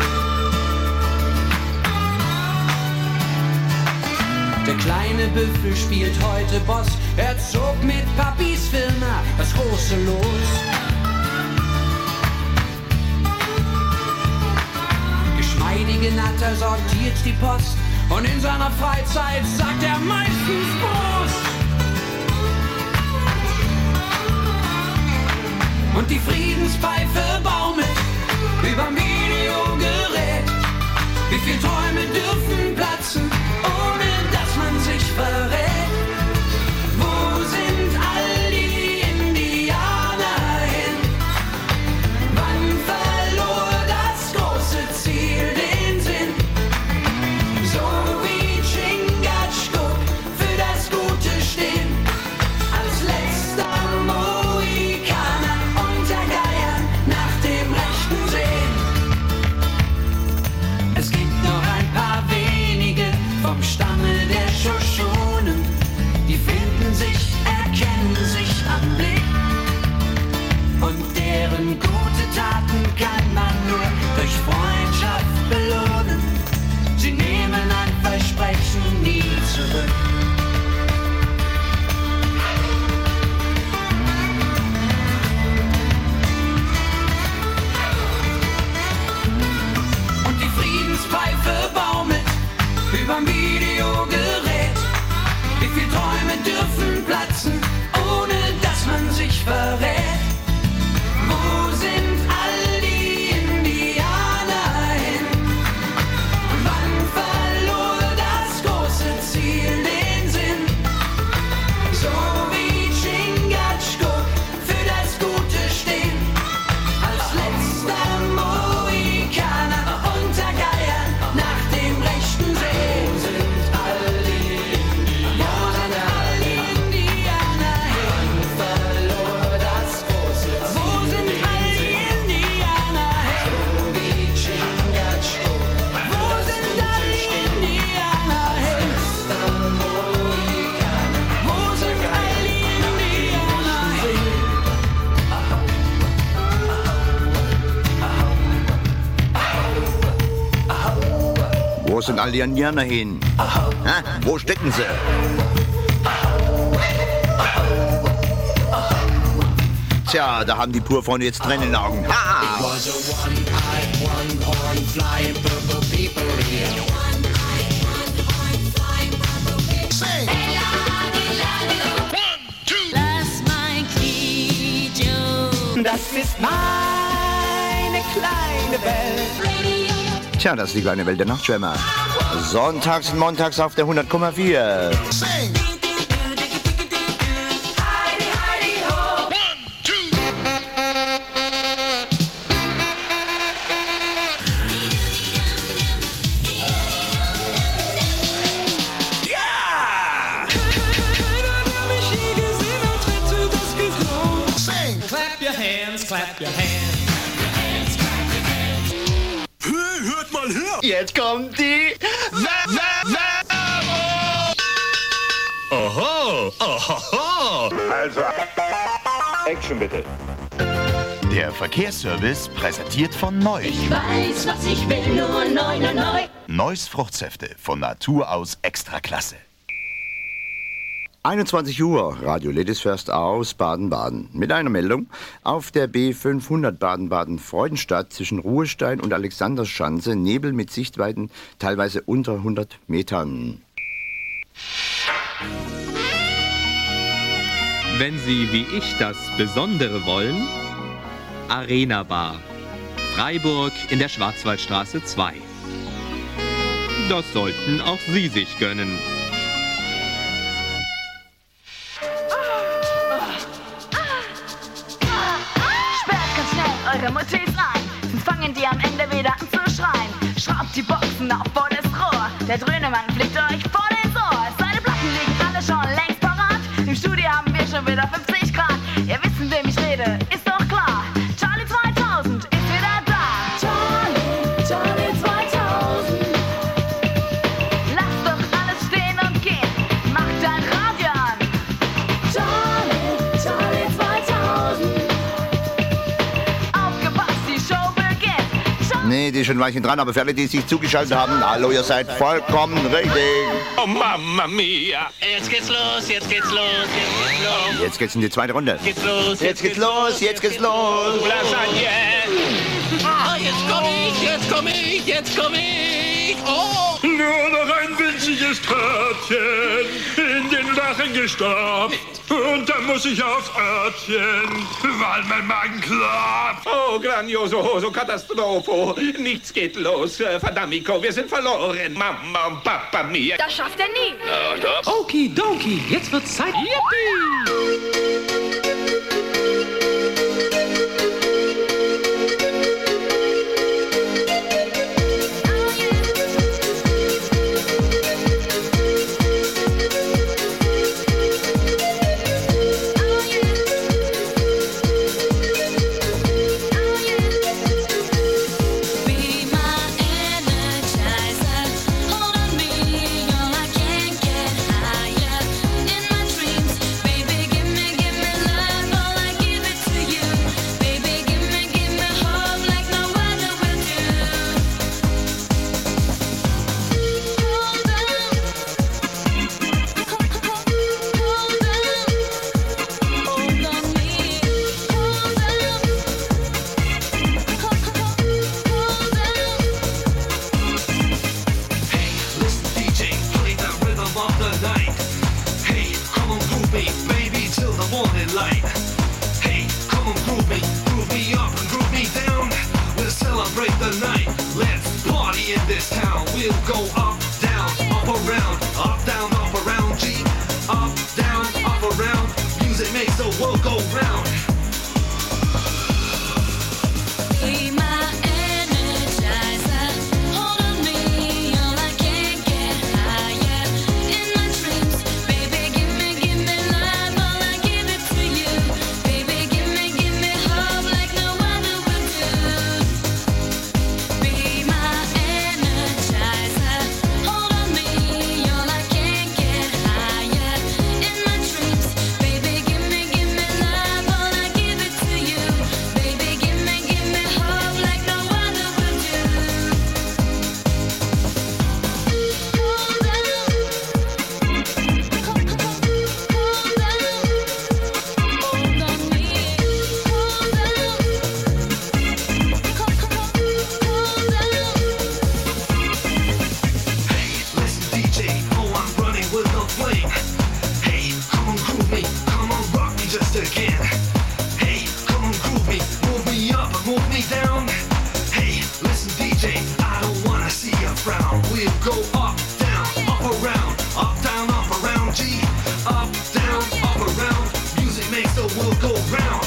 Der kleine Büffel spielt heute Boss, er zog mit Papis Firma das große Los. Geschmeidige Natter sortiert die Post und in seiner Freizeit sagt er meistens Prost. Und die Friedenspfeife baumelt überm Videogerät. Wie viel Träume dürfen platzen, ohne dass man sich verrät? Wo sind all die Indianer hin? Wann verlor das große Ziel den Sinn? So wie Chingachgook für das Gute stehen, als letzter Mohikaner unter Geiern nach dem Rechten sehen. Es gibt noch ein paar wenige vom Stamme der Shoshonen, die finden sich, erkennen sich am Blick. Und deren gute Taten kann man nur durch Freundschaft belohnen. Sie nehmen ein Versprechen nie zurück. Und die Friedenspfeife baumelt überm Videogerät. Wie viel Träume dürfen platzen, ohne dass man sich verrät? Wo sind all die Indianer hin? Wann verlor Wo sind all die Indianer hin? Ha? Wo stecken sie? Tja, da haben die Purfreunde jetzt Tränen in den Augen. Ha! Lass mein Glied, das ist meine kleine Welt. Tja, das ist die kleine Welt der Nachtschwärmer. Sonntags und montags auf der hundert Komma vier. Clap your hands. Hey, hört mal her! Jetzt kommt die Werbung! Oho, oho. Also, Action bitte. Der Verkehrsservice präsentiert von Neu. Ich weiß, was ich will, nur neu, neu, neu. Neues Fruchtsäfte von Natur aus Extraklasse. einundzwanzig Uhr, Radio Ladysfirst aus Baden-Baden. Mit einer Meldung: Auf der B fünfhundert Baden-Baden-Freudenstadt zwischen Ruhestein und Alexanderschanze Nebel mit Sichtweiten teilweise unter hundert Metern. Wenn Sie wie ich das Besondere wollen, Arena Bar, Freiburg in der Schwarzwaldstraße zwei. Das sollten auch Sie sich gönnen. Eure Mutis ein, sonst fangen die am Ende wieder an zu schreien. Schraubt die Boxen auf volles Rohr, der Dröhnemann fliegt euch voll ins Ohr. Seine Platten liegen alle schon längst parat, im Studio haben wir schon wieder fünfzig Grad. Ihr wisst, mit wem ich rede, ist doch klar. Charlie zweitausend ist wieder da. Charlie, Charlie zweitausend. Lass doch alles stehen und gehen, mach dein Radio an. Charlie, Charlie zweitausend. Nee, die ist schon ein Weilchen dran, aber für alle, die sich zugeschaltet haben, hallo, ihr seid vollkommen richtig. Oh, Mamma Mia. Jetzt geht's los, jetzt geht's los, jetzt geht's los. Jetzt geht's in die zweite Runde. Jetzt geht's los, jetzt geht's los, jetzt geht's los. Lasagne. Ah, jetzt komm ich, jetzt komm ich, jetzt komm ich. Oh. Nur noch ein winziges Törtchen in den Rachen gestopft. Und dann muss ich aufs Örtchen, weil mein Magen klappt. Oh, grandioso, so Katastrophe. Nichts geht los. Verdammico, wir sind verloren. Mama und Papa Mia. Das schafft er nie. Ja, doch. Okidoki, jetzt wird's Zeit. Yippie! go up, down, up, around, up, down, up, around, G, up, down, up, around. Music makes the world go round.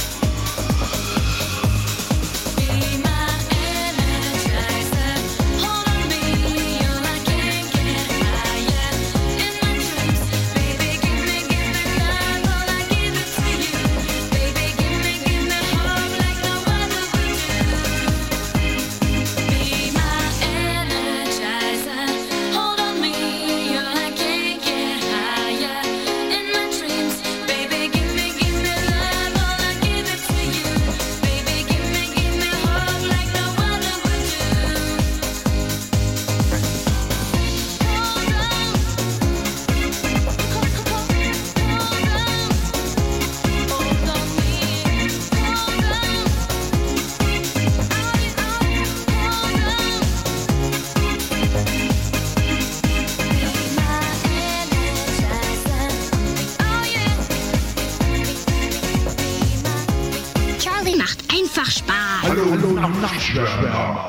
Charlie macht einfach Spaß. Hallo, hallo, Nachtschwärmer.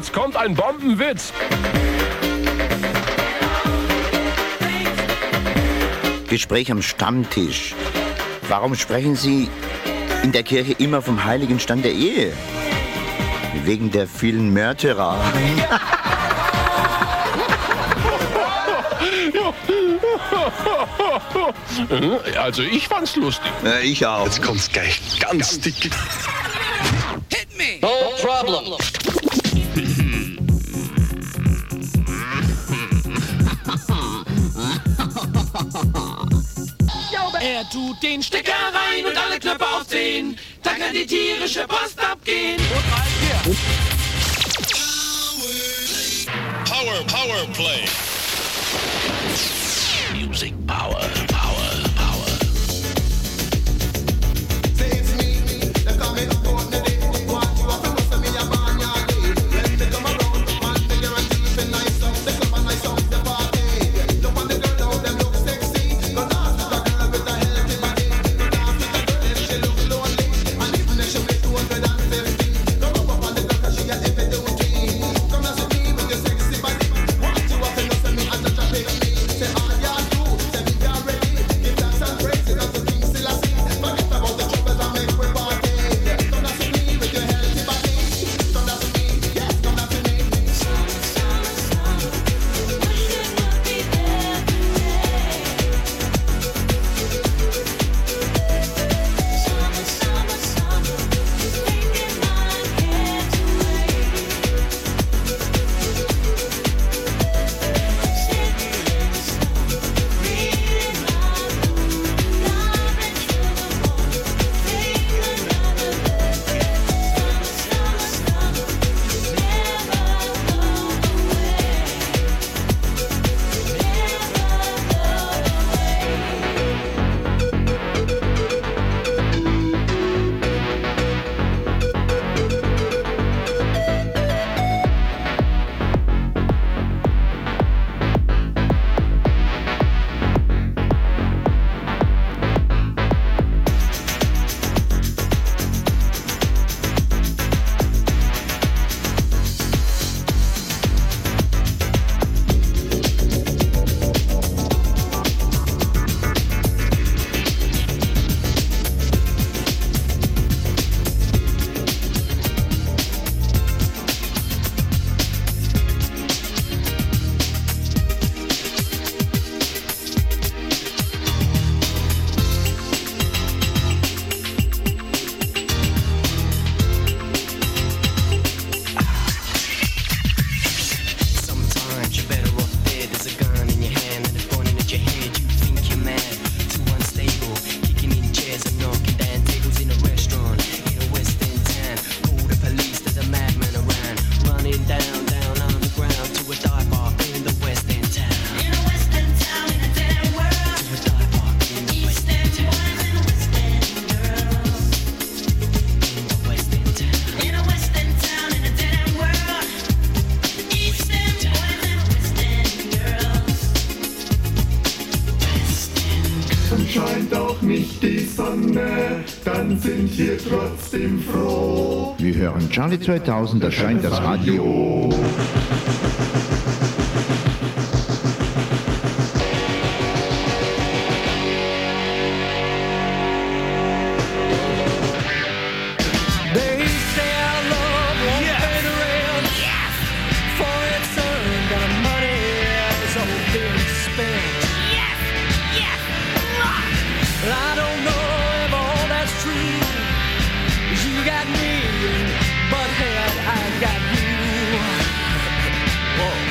Jetzt kommt ein Bombenwitz. Gespräch am Stammtisch. Warum sprechen Sie in der Kirche immer vom heiligen Stand der Ehe? Wegen der vielen Märtyrer. Also ich fand's lustig. Ja, ich auch. Jetzt kommt's gleich ganz dick. Hit me! No problem! Er tut den Stecker rein und alle Knöpfe auf zehn. Dann kann die tierische Post abgehen. Und rein hier. Power, Power Play. Music Power, Power, Power. Scheint auch nicht die Sonne, dann sind wir trotzdem froh. Wir hören Charlie zweitausend, da scheint das Radio. They say our love won't fade around. For it's earned and our money has all been spent. I don't know if all that's true. You got me, but hell, I got you. Whoa.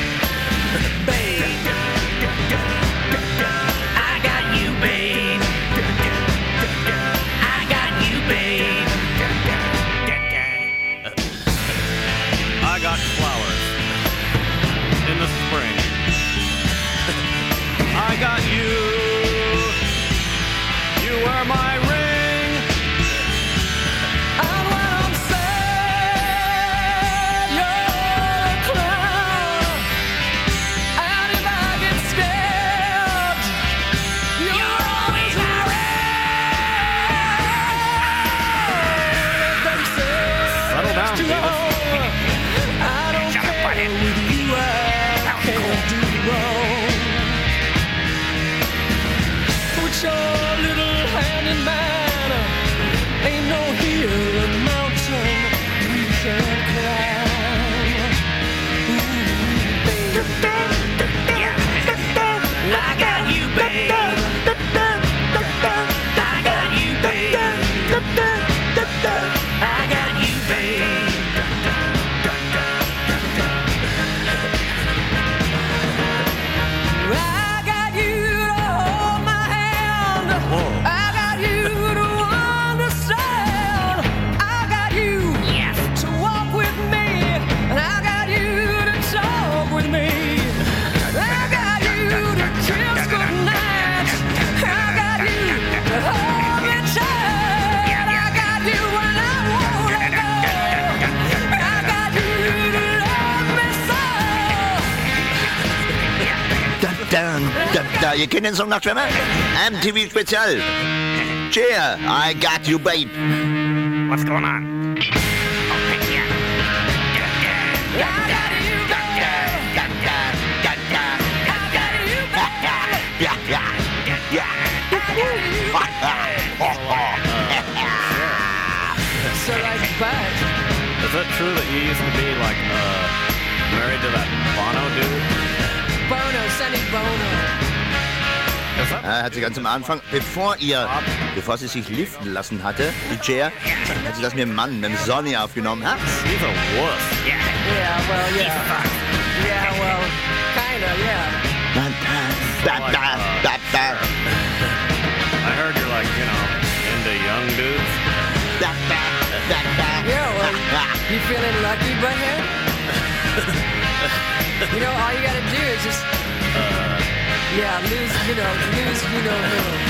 da, da, da. Ihr kennt den Song noch schon mal? M T V Spezial. Cheer, I got you, babe. What's going on? Ja, ja, ja. So like, but Is it true that you used to be like uh, married to that Bono dude? Bono, Sonny Bono. Er hat sie ganz am Anfang, bevor ihr, bevor sie sich liften lassen hatte, die Chair, hat sie das mit dem Mann, mit dem Sonny aufgenommen. Ha? He's a wuss. Yeah, well, yeah. Yeah, well, kinda, yeah. Da, da, da, da, da. I heard you're like, you know, into young dudes. Da, da, da, da. Yeah, well, you feeling lucky, butthead? You know, all you gotta do is just, Uh, yeah, lose, you know, lose, you know,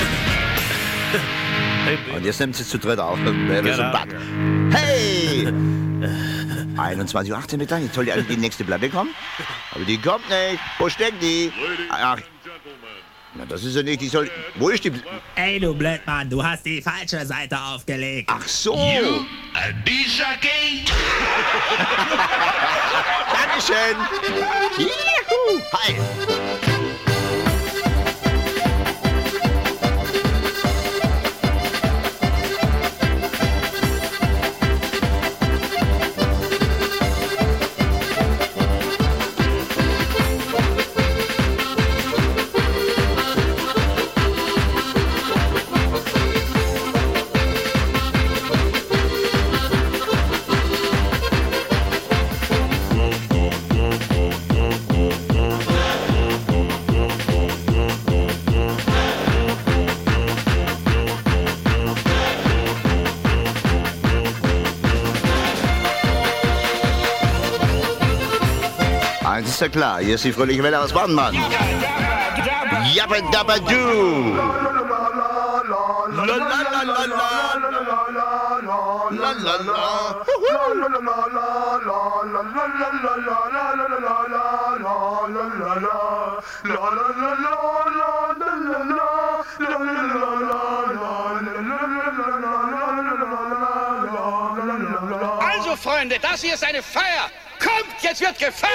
little. Und jetzt nimmt sie zu dritt auf. Beavis und Butt. Hey! einundzwanzig Uhr achtzehn mit Daniel. Soll die, die nächste Platte kommen? Aber die kommt nicht. Wo steckt die? Ach, na, das ist ja nicht. Die soll. Wo ist die? Ey, du Blödmann, du hast die falsche Seite aufgelegt. Ach so. You a Disaki. Dankeschön. Juhu. Hi. Eins ist ja klar, hier ist die fröhliche Welle aus Baden-Baden. Jabba dabba du. La la la la la. La la la. Also Freunde, das hier ist eine Feier. Kommt, jetzt wird gefeiert!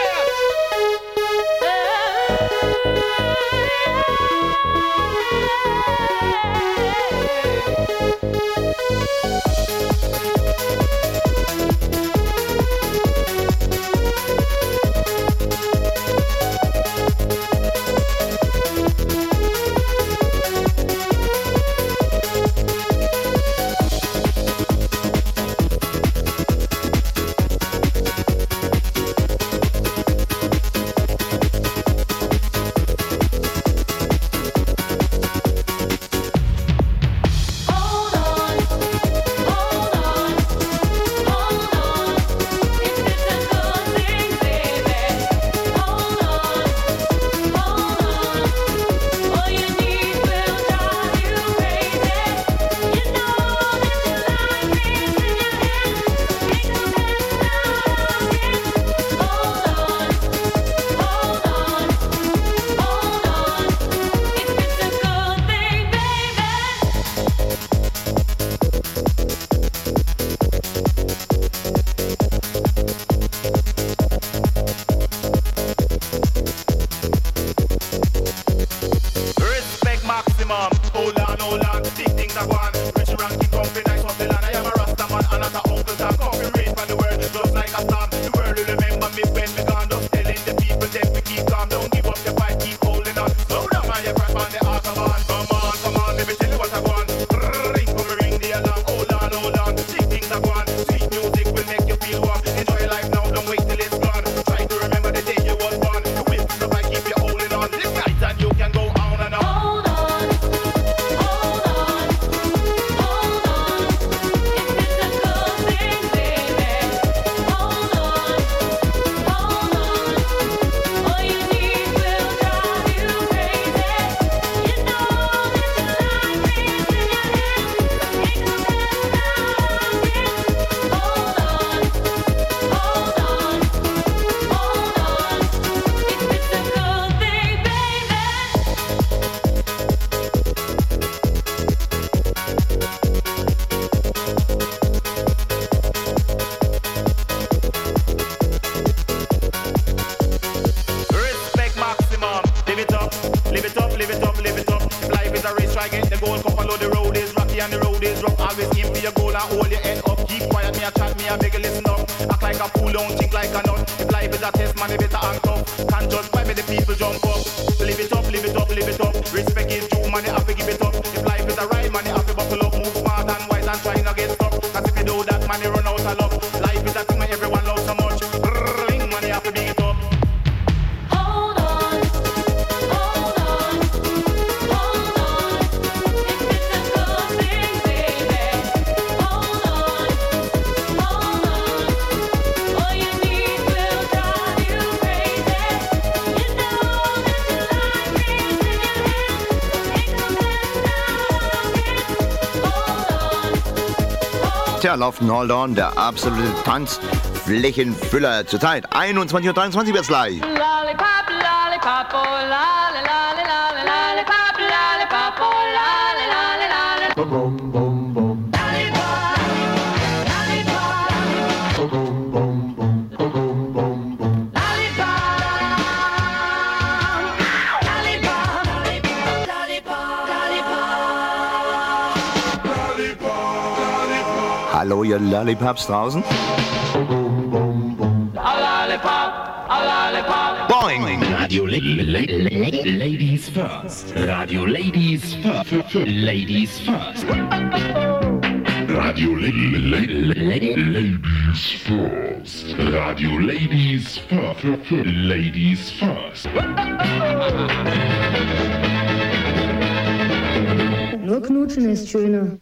Live it up, live it up, live it up. Life is a race, try get the goal. Cup although the road is rocky and the road is rough. Always aim for your goal and hold your head up. Keep quiet, me a chat, me a beg you listen up. Act like a fool, don't think like a nut. If life is a test, man, you better act up. Can't just fight with the people jump up. Live it up, live it up, live it up. Respect is due, man, you have to give it up. If life is a ride, man, you have to buckle up. Move smart and wise and try not get stuck. Cause if you do that, man, you run out of luck. Life is a thing that everyone loves so much. Brrrring, man, you have to beat it up. Hold on, hold on, hold on. It's a good thing, baby. Hold on, hold on. All you need will drive you crazy. You know that your life is in your hands. Take the best out of it. Hold on. Tja, Love and Hold On, der absolute Tanzflächenfüller zur Zeit. einundzwanzig Uhr dreiundzwanzig wird's gleich. Lollipop, lollipop, oh lolly, lolly, lolly, lollipop, lollipop, oh lolly, lolly, lolly. Boom, boom, boom. Lollipop, lollipop, Boom, boom, boom. Boom, boom, boom. lollipop, lollipop, lollipop, lollipop. Hallo, ihr Lollipops draußen. A lollipop, a lollipop. Boing! Radio la la la Ladies first. Radio Ladies first. Ladies first. Radio la la la Ladies first. Radio Ladies first. Ladies first. Nur knutschen ist schöner.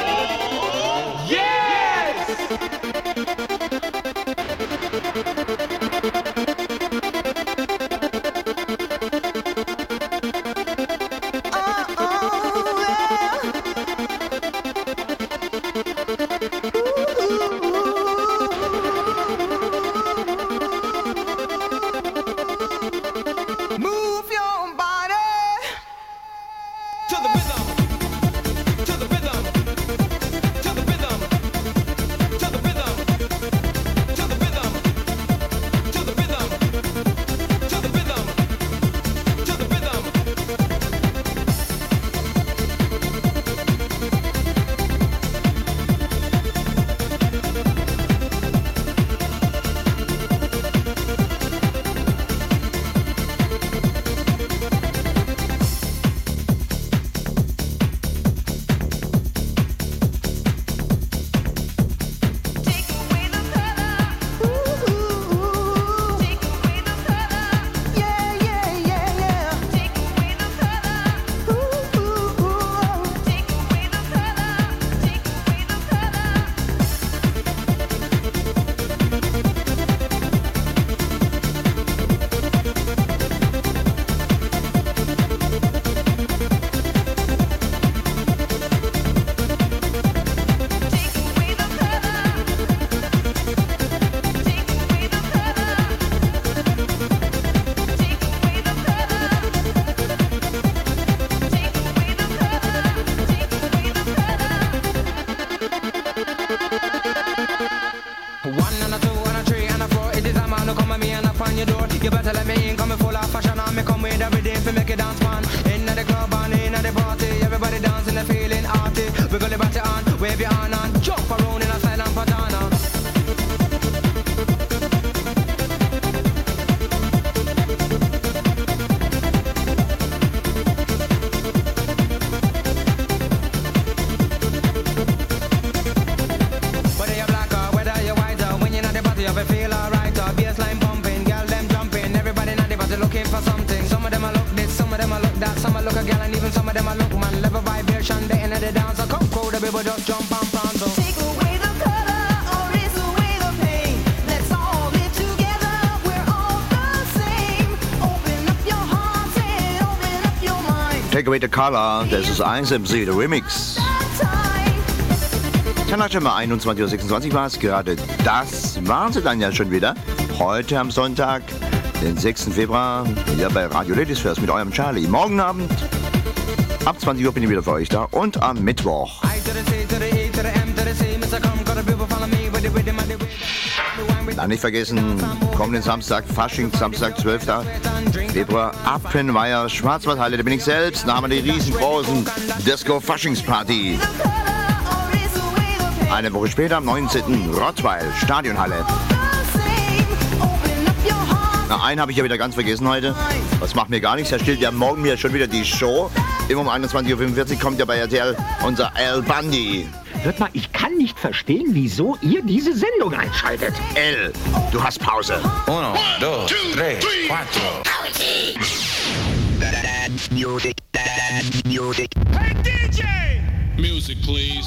Move your body to the rhythm, to the rhythm, to the rhythm, to the rhythm, to the rhythm, to the rhythm, to the rhythm, to the rhythm. One and a two and a three and a four. It is a man who come at me and knock on your door. You better let me in, coming full of fashion and me come with every day to make it dance man. In the club and in the party, everybody dancing and feeling arty. Wiggle your body on, wave your hand on, jump around in a silent patana. Whether you're black or whether you're white, or when you're not the party, you feel alright. Or bassline pumping, girl them jumping, everybody not the party looking for something. Some of them a look this, some of them a look that, some a look a girl and even some of them a look man. Level vibration, they enter the dance, so come crowd, the people just jump and pronto. Take away the color or erase away the pain. Let's all live together, we're all the same. Open up your heart and open up your mind. Take Away the Color, das ist eins M C, der Remix. Tja, nach schon mal einundzwanzig Uhr sechsundzwanzig war es gerade. Das waren sie dann ja schon wieder. Heute am Sonntag, den sechsten Februar, hier bei Radio Ladies First mit eurem Charlie. Morgen Abend ab zwanzig Uhr bin ich wieder für euch da und am Mittwoch. I to the C to the E to the M to the C, Mister Come, got a people follow me with the rhythm and the rhythm. Dann nicht vergessen, kommenden Samstag, Fasching, Samstag, zwölften Februar, Appenweier, Schwarzwaldhalle, da bin ich selbst. Da haben wir die riesengroßen Disco-Faschingsparty. Eine Woche später, am neunzehnten Rottweil, Stadionhalle. Na, einen habe ich ja wieder ganz vergessen heute. Das macht mir gar nichts. Da steht ja morgen mir schon wieder die Show. Immer um einundzwanzig Uhr fünfundvierzig kommt ja bei R T L unser Al Bundy. Hört mal, ich kann nicht verstehen, wieso ihr diese Sendung einschaltet. L, du hast Pause. Uno, dos, tres, cuatro. Music, music. Hey D J! Music, please.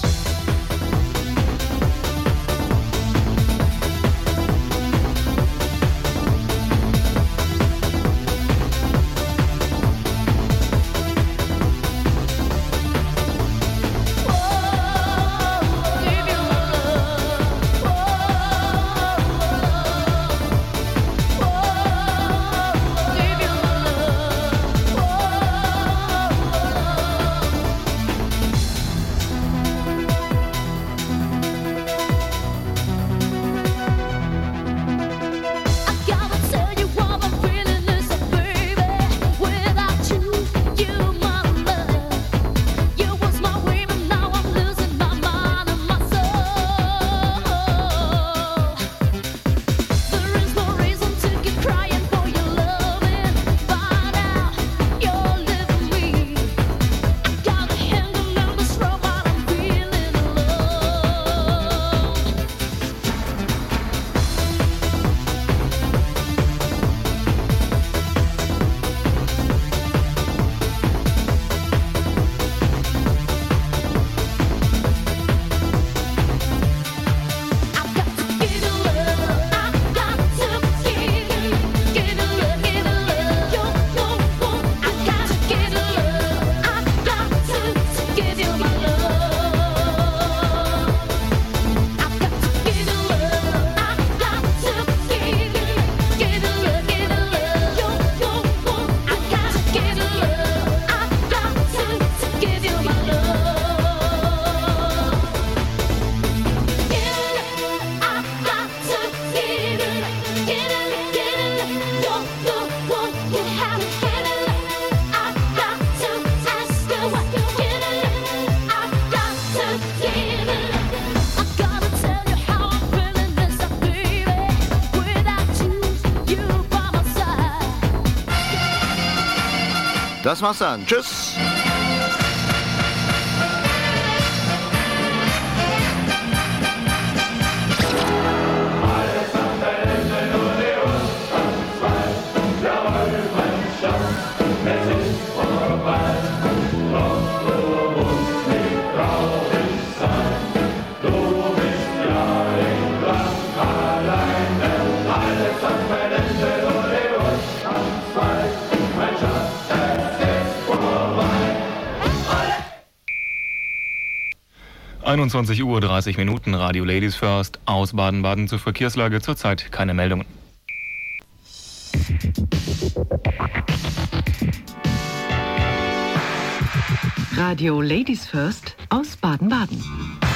Das war's dann. Tschüss. einundzwanzig Uhr dreißig Minuten, Radio Ladies First aus Baden-Baden zur Verkehrslage. Zurzeit keine Meldungen. Radio Ladies First aus Baden-Baden.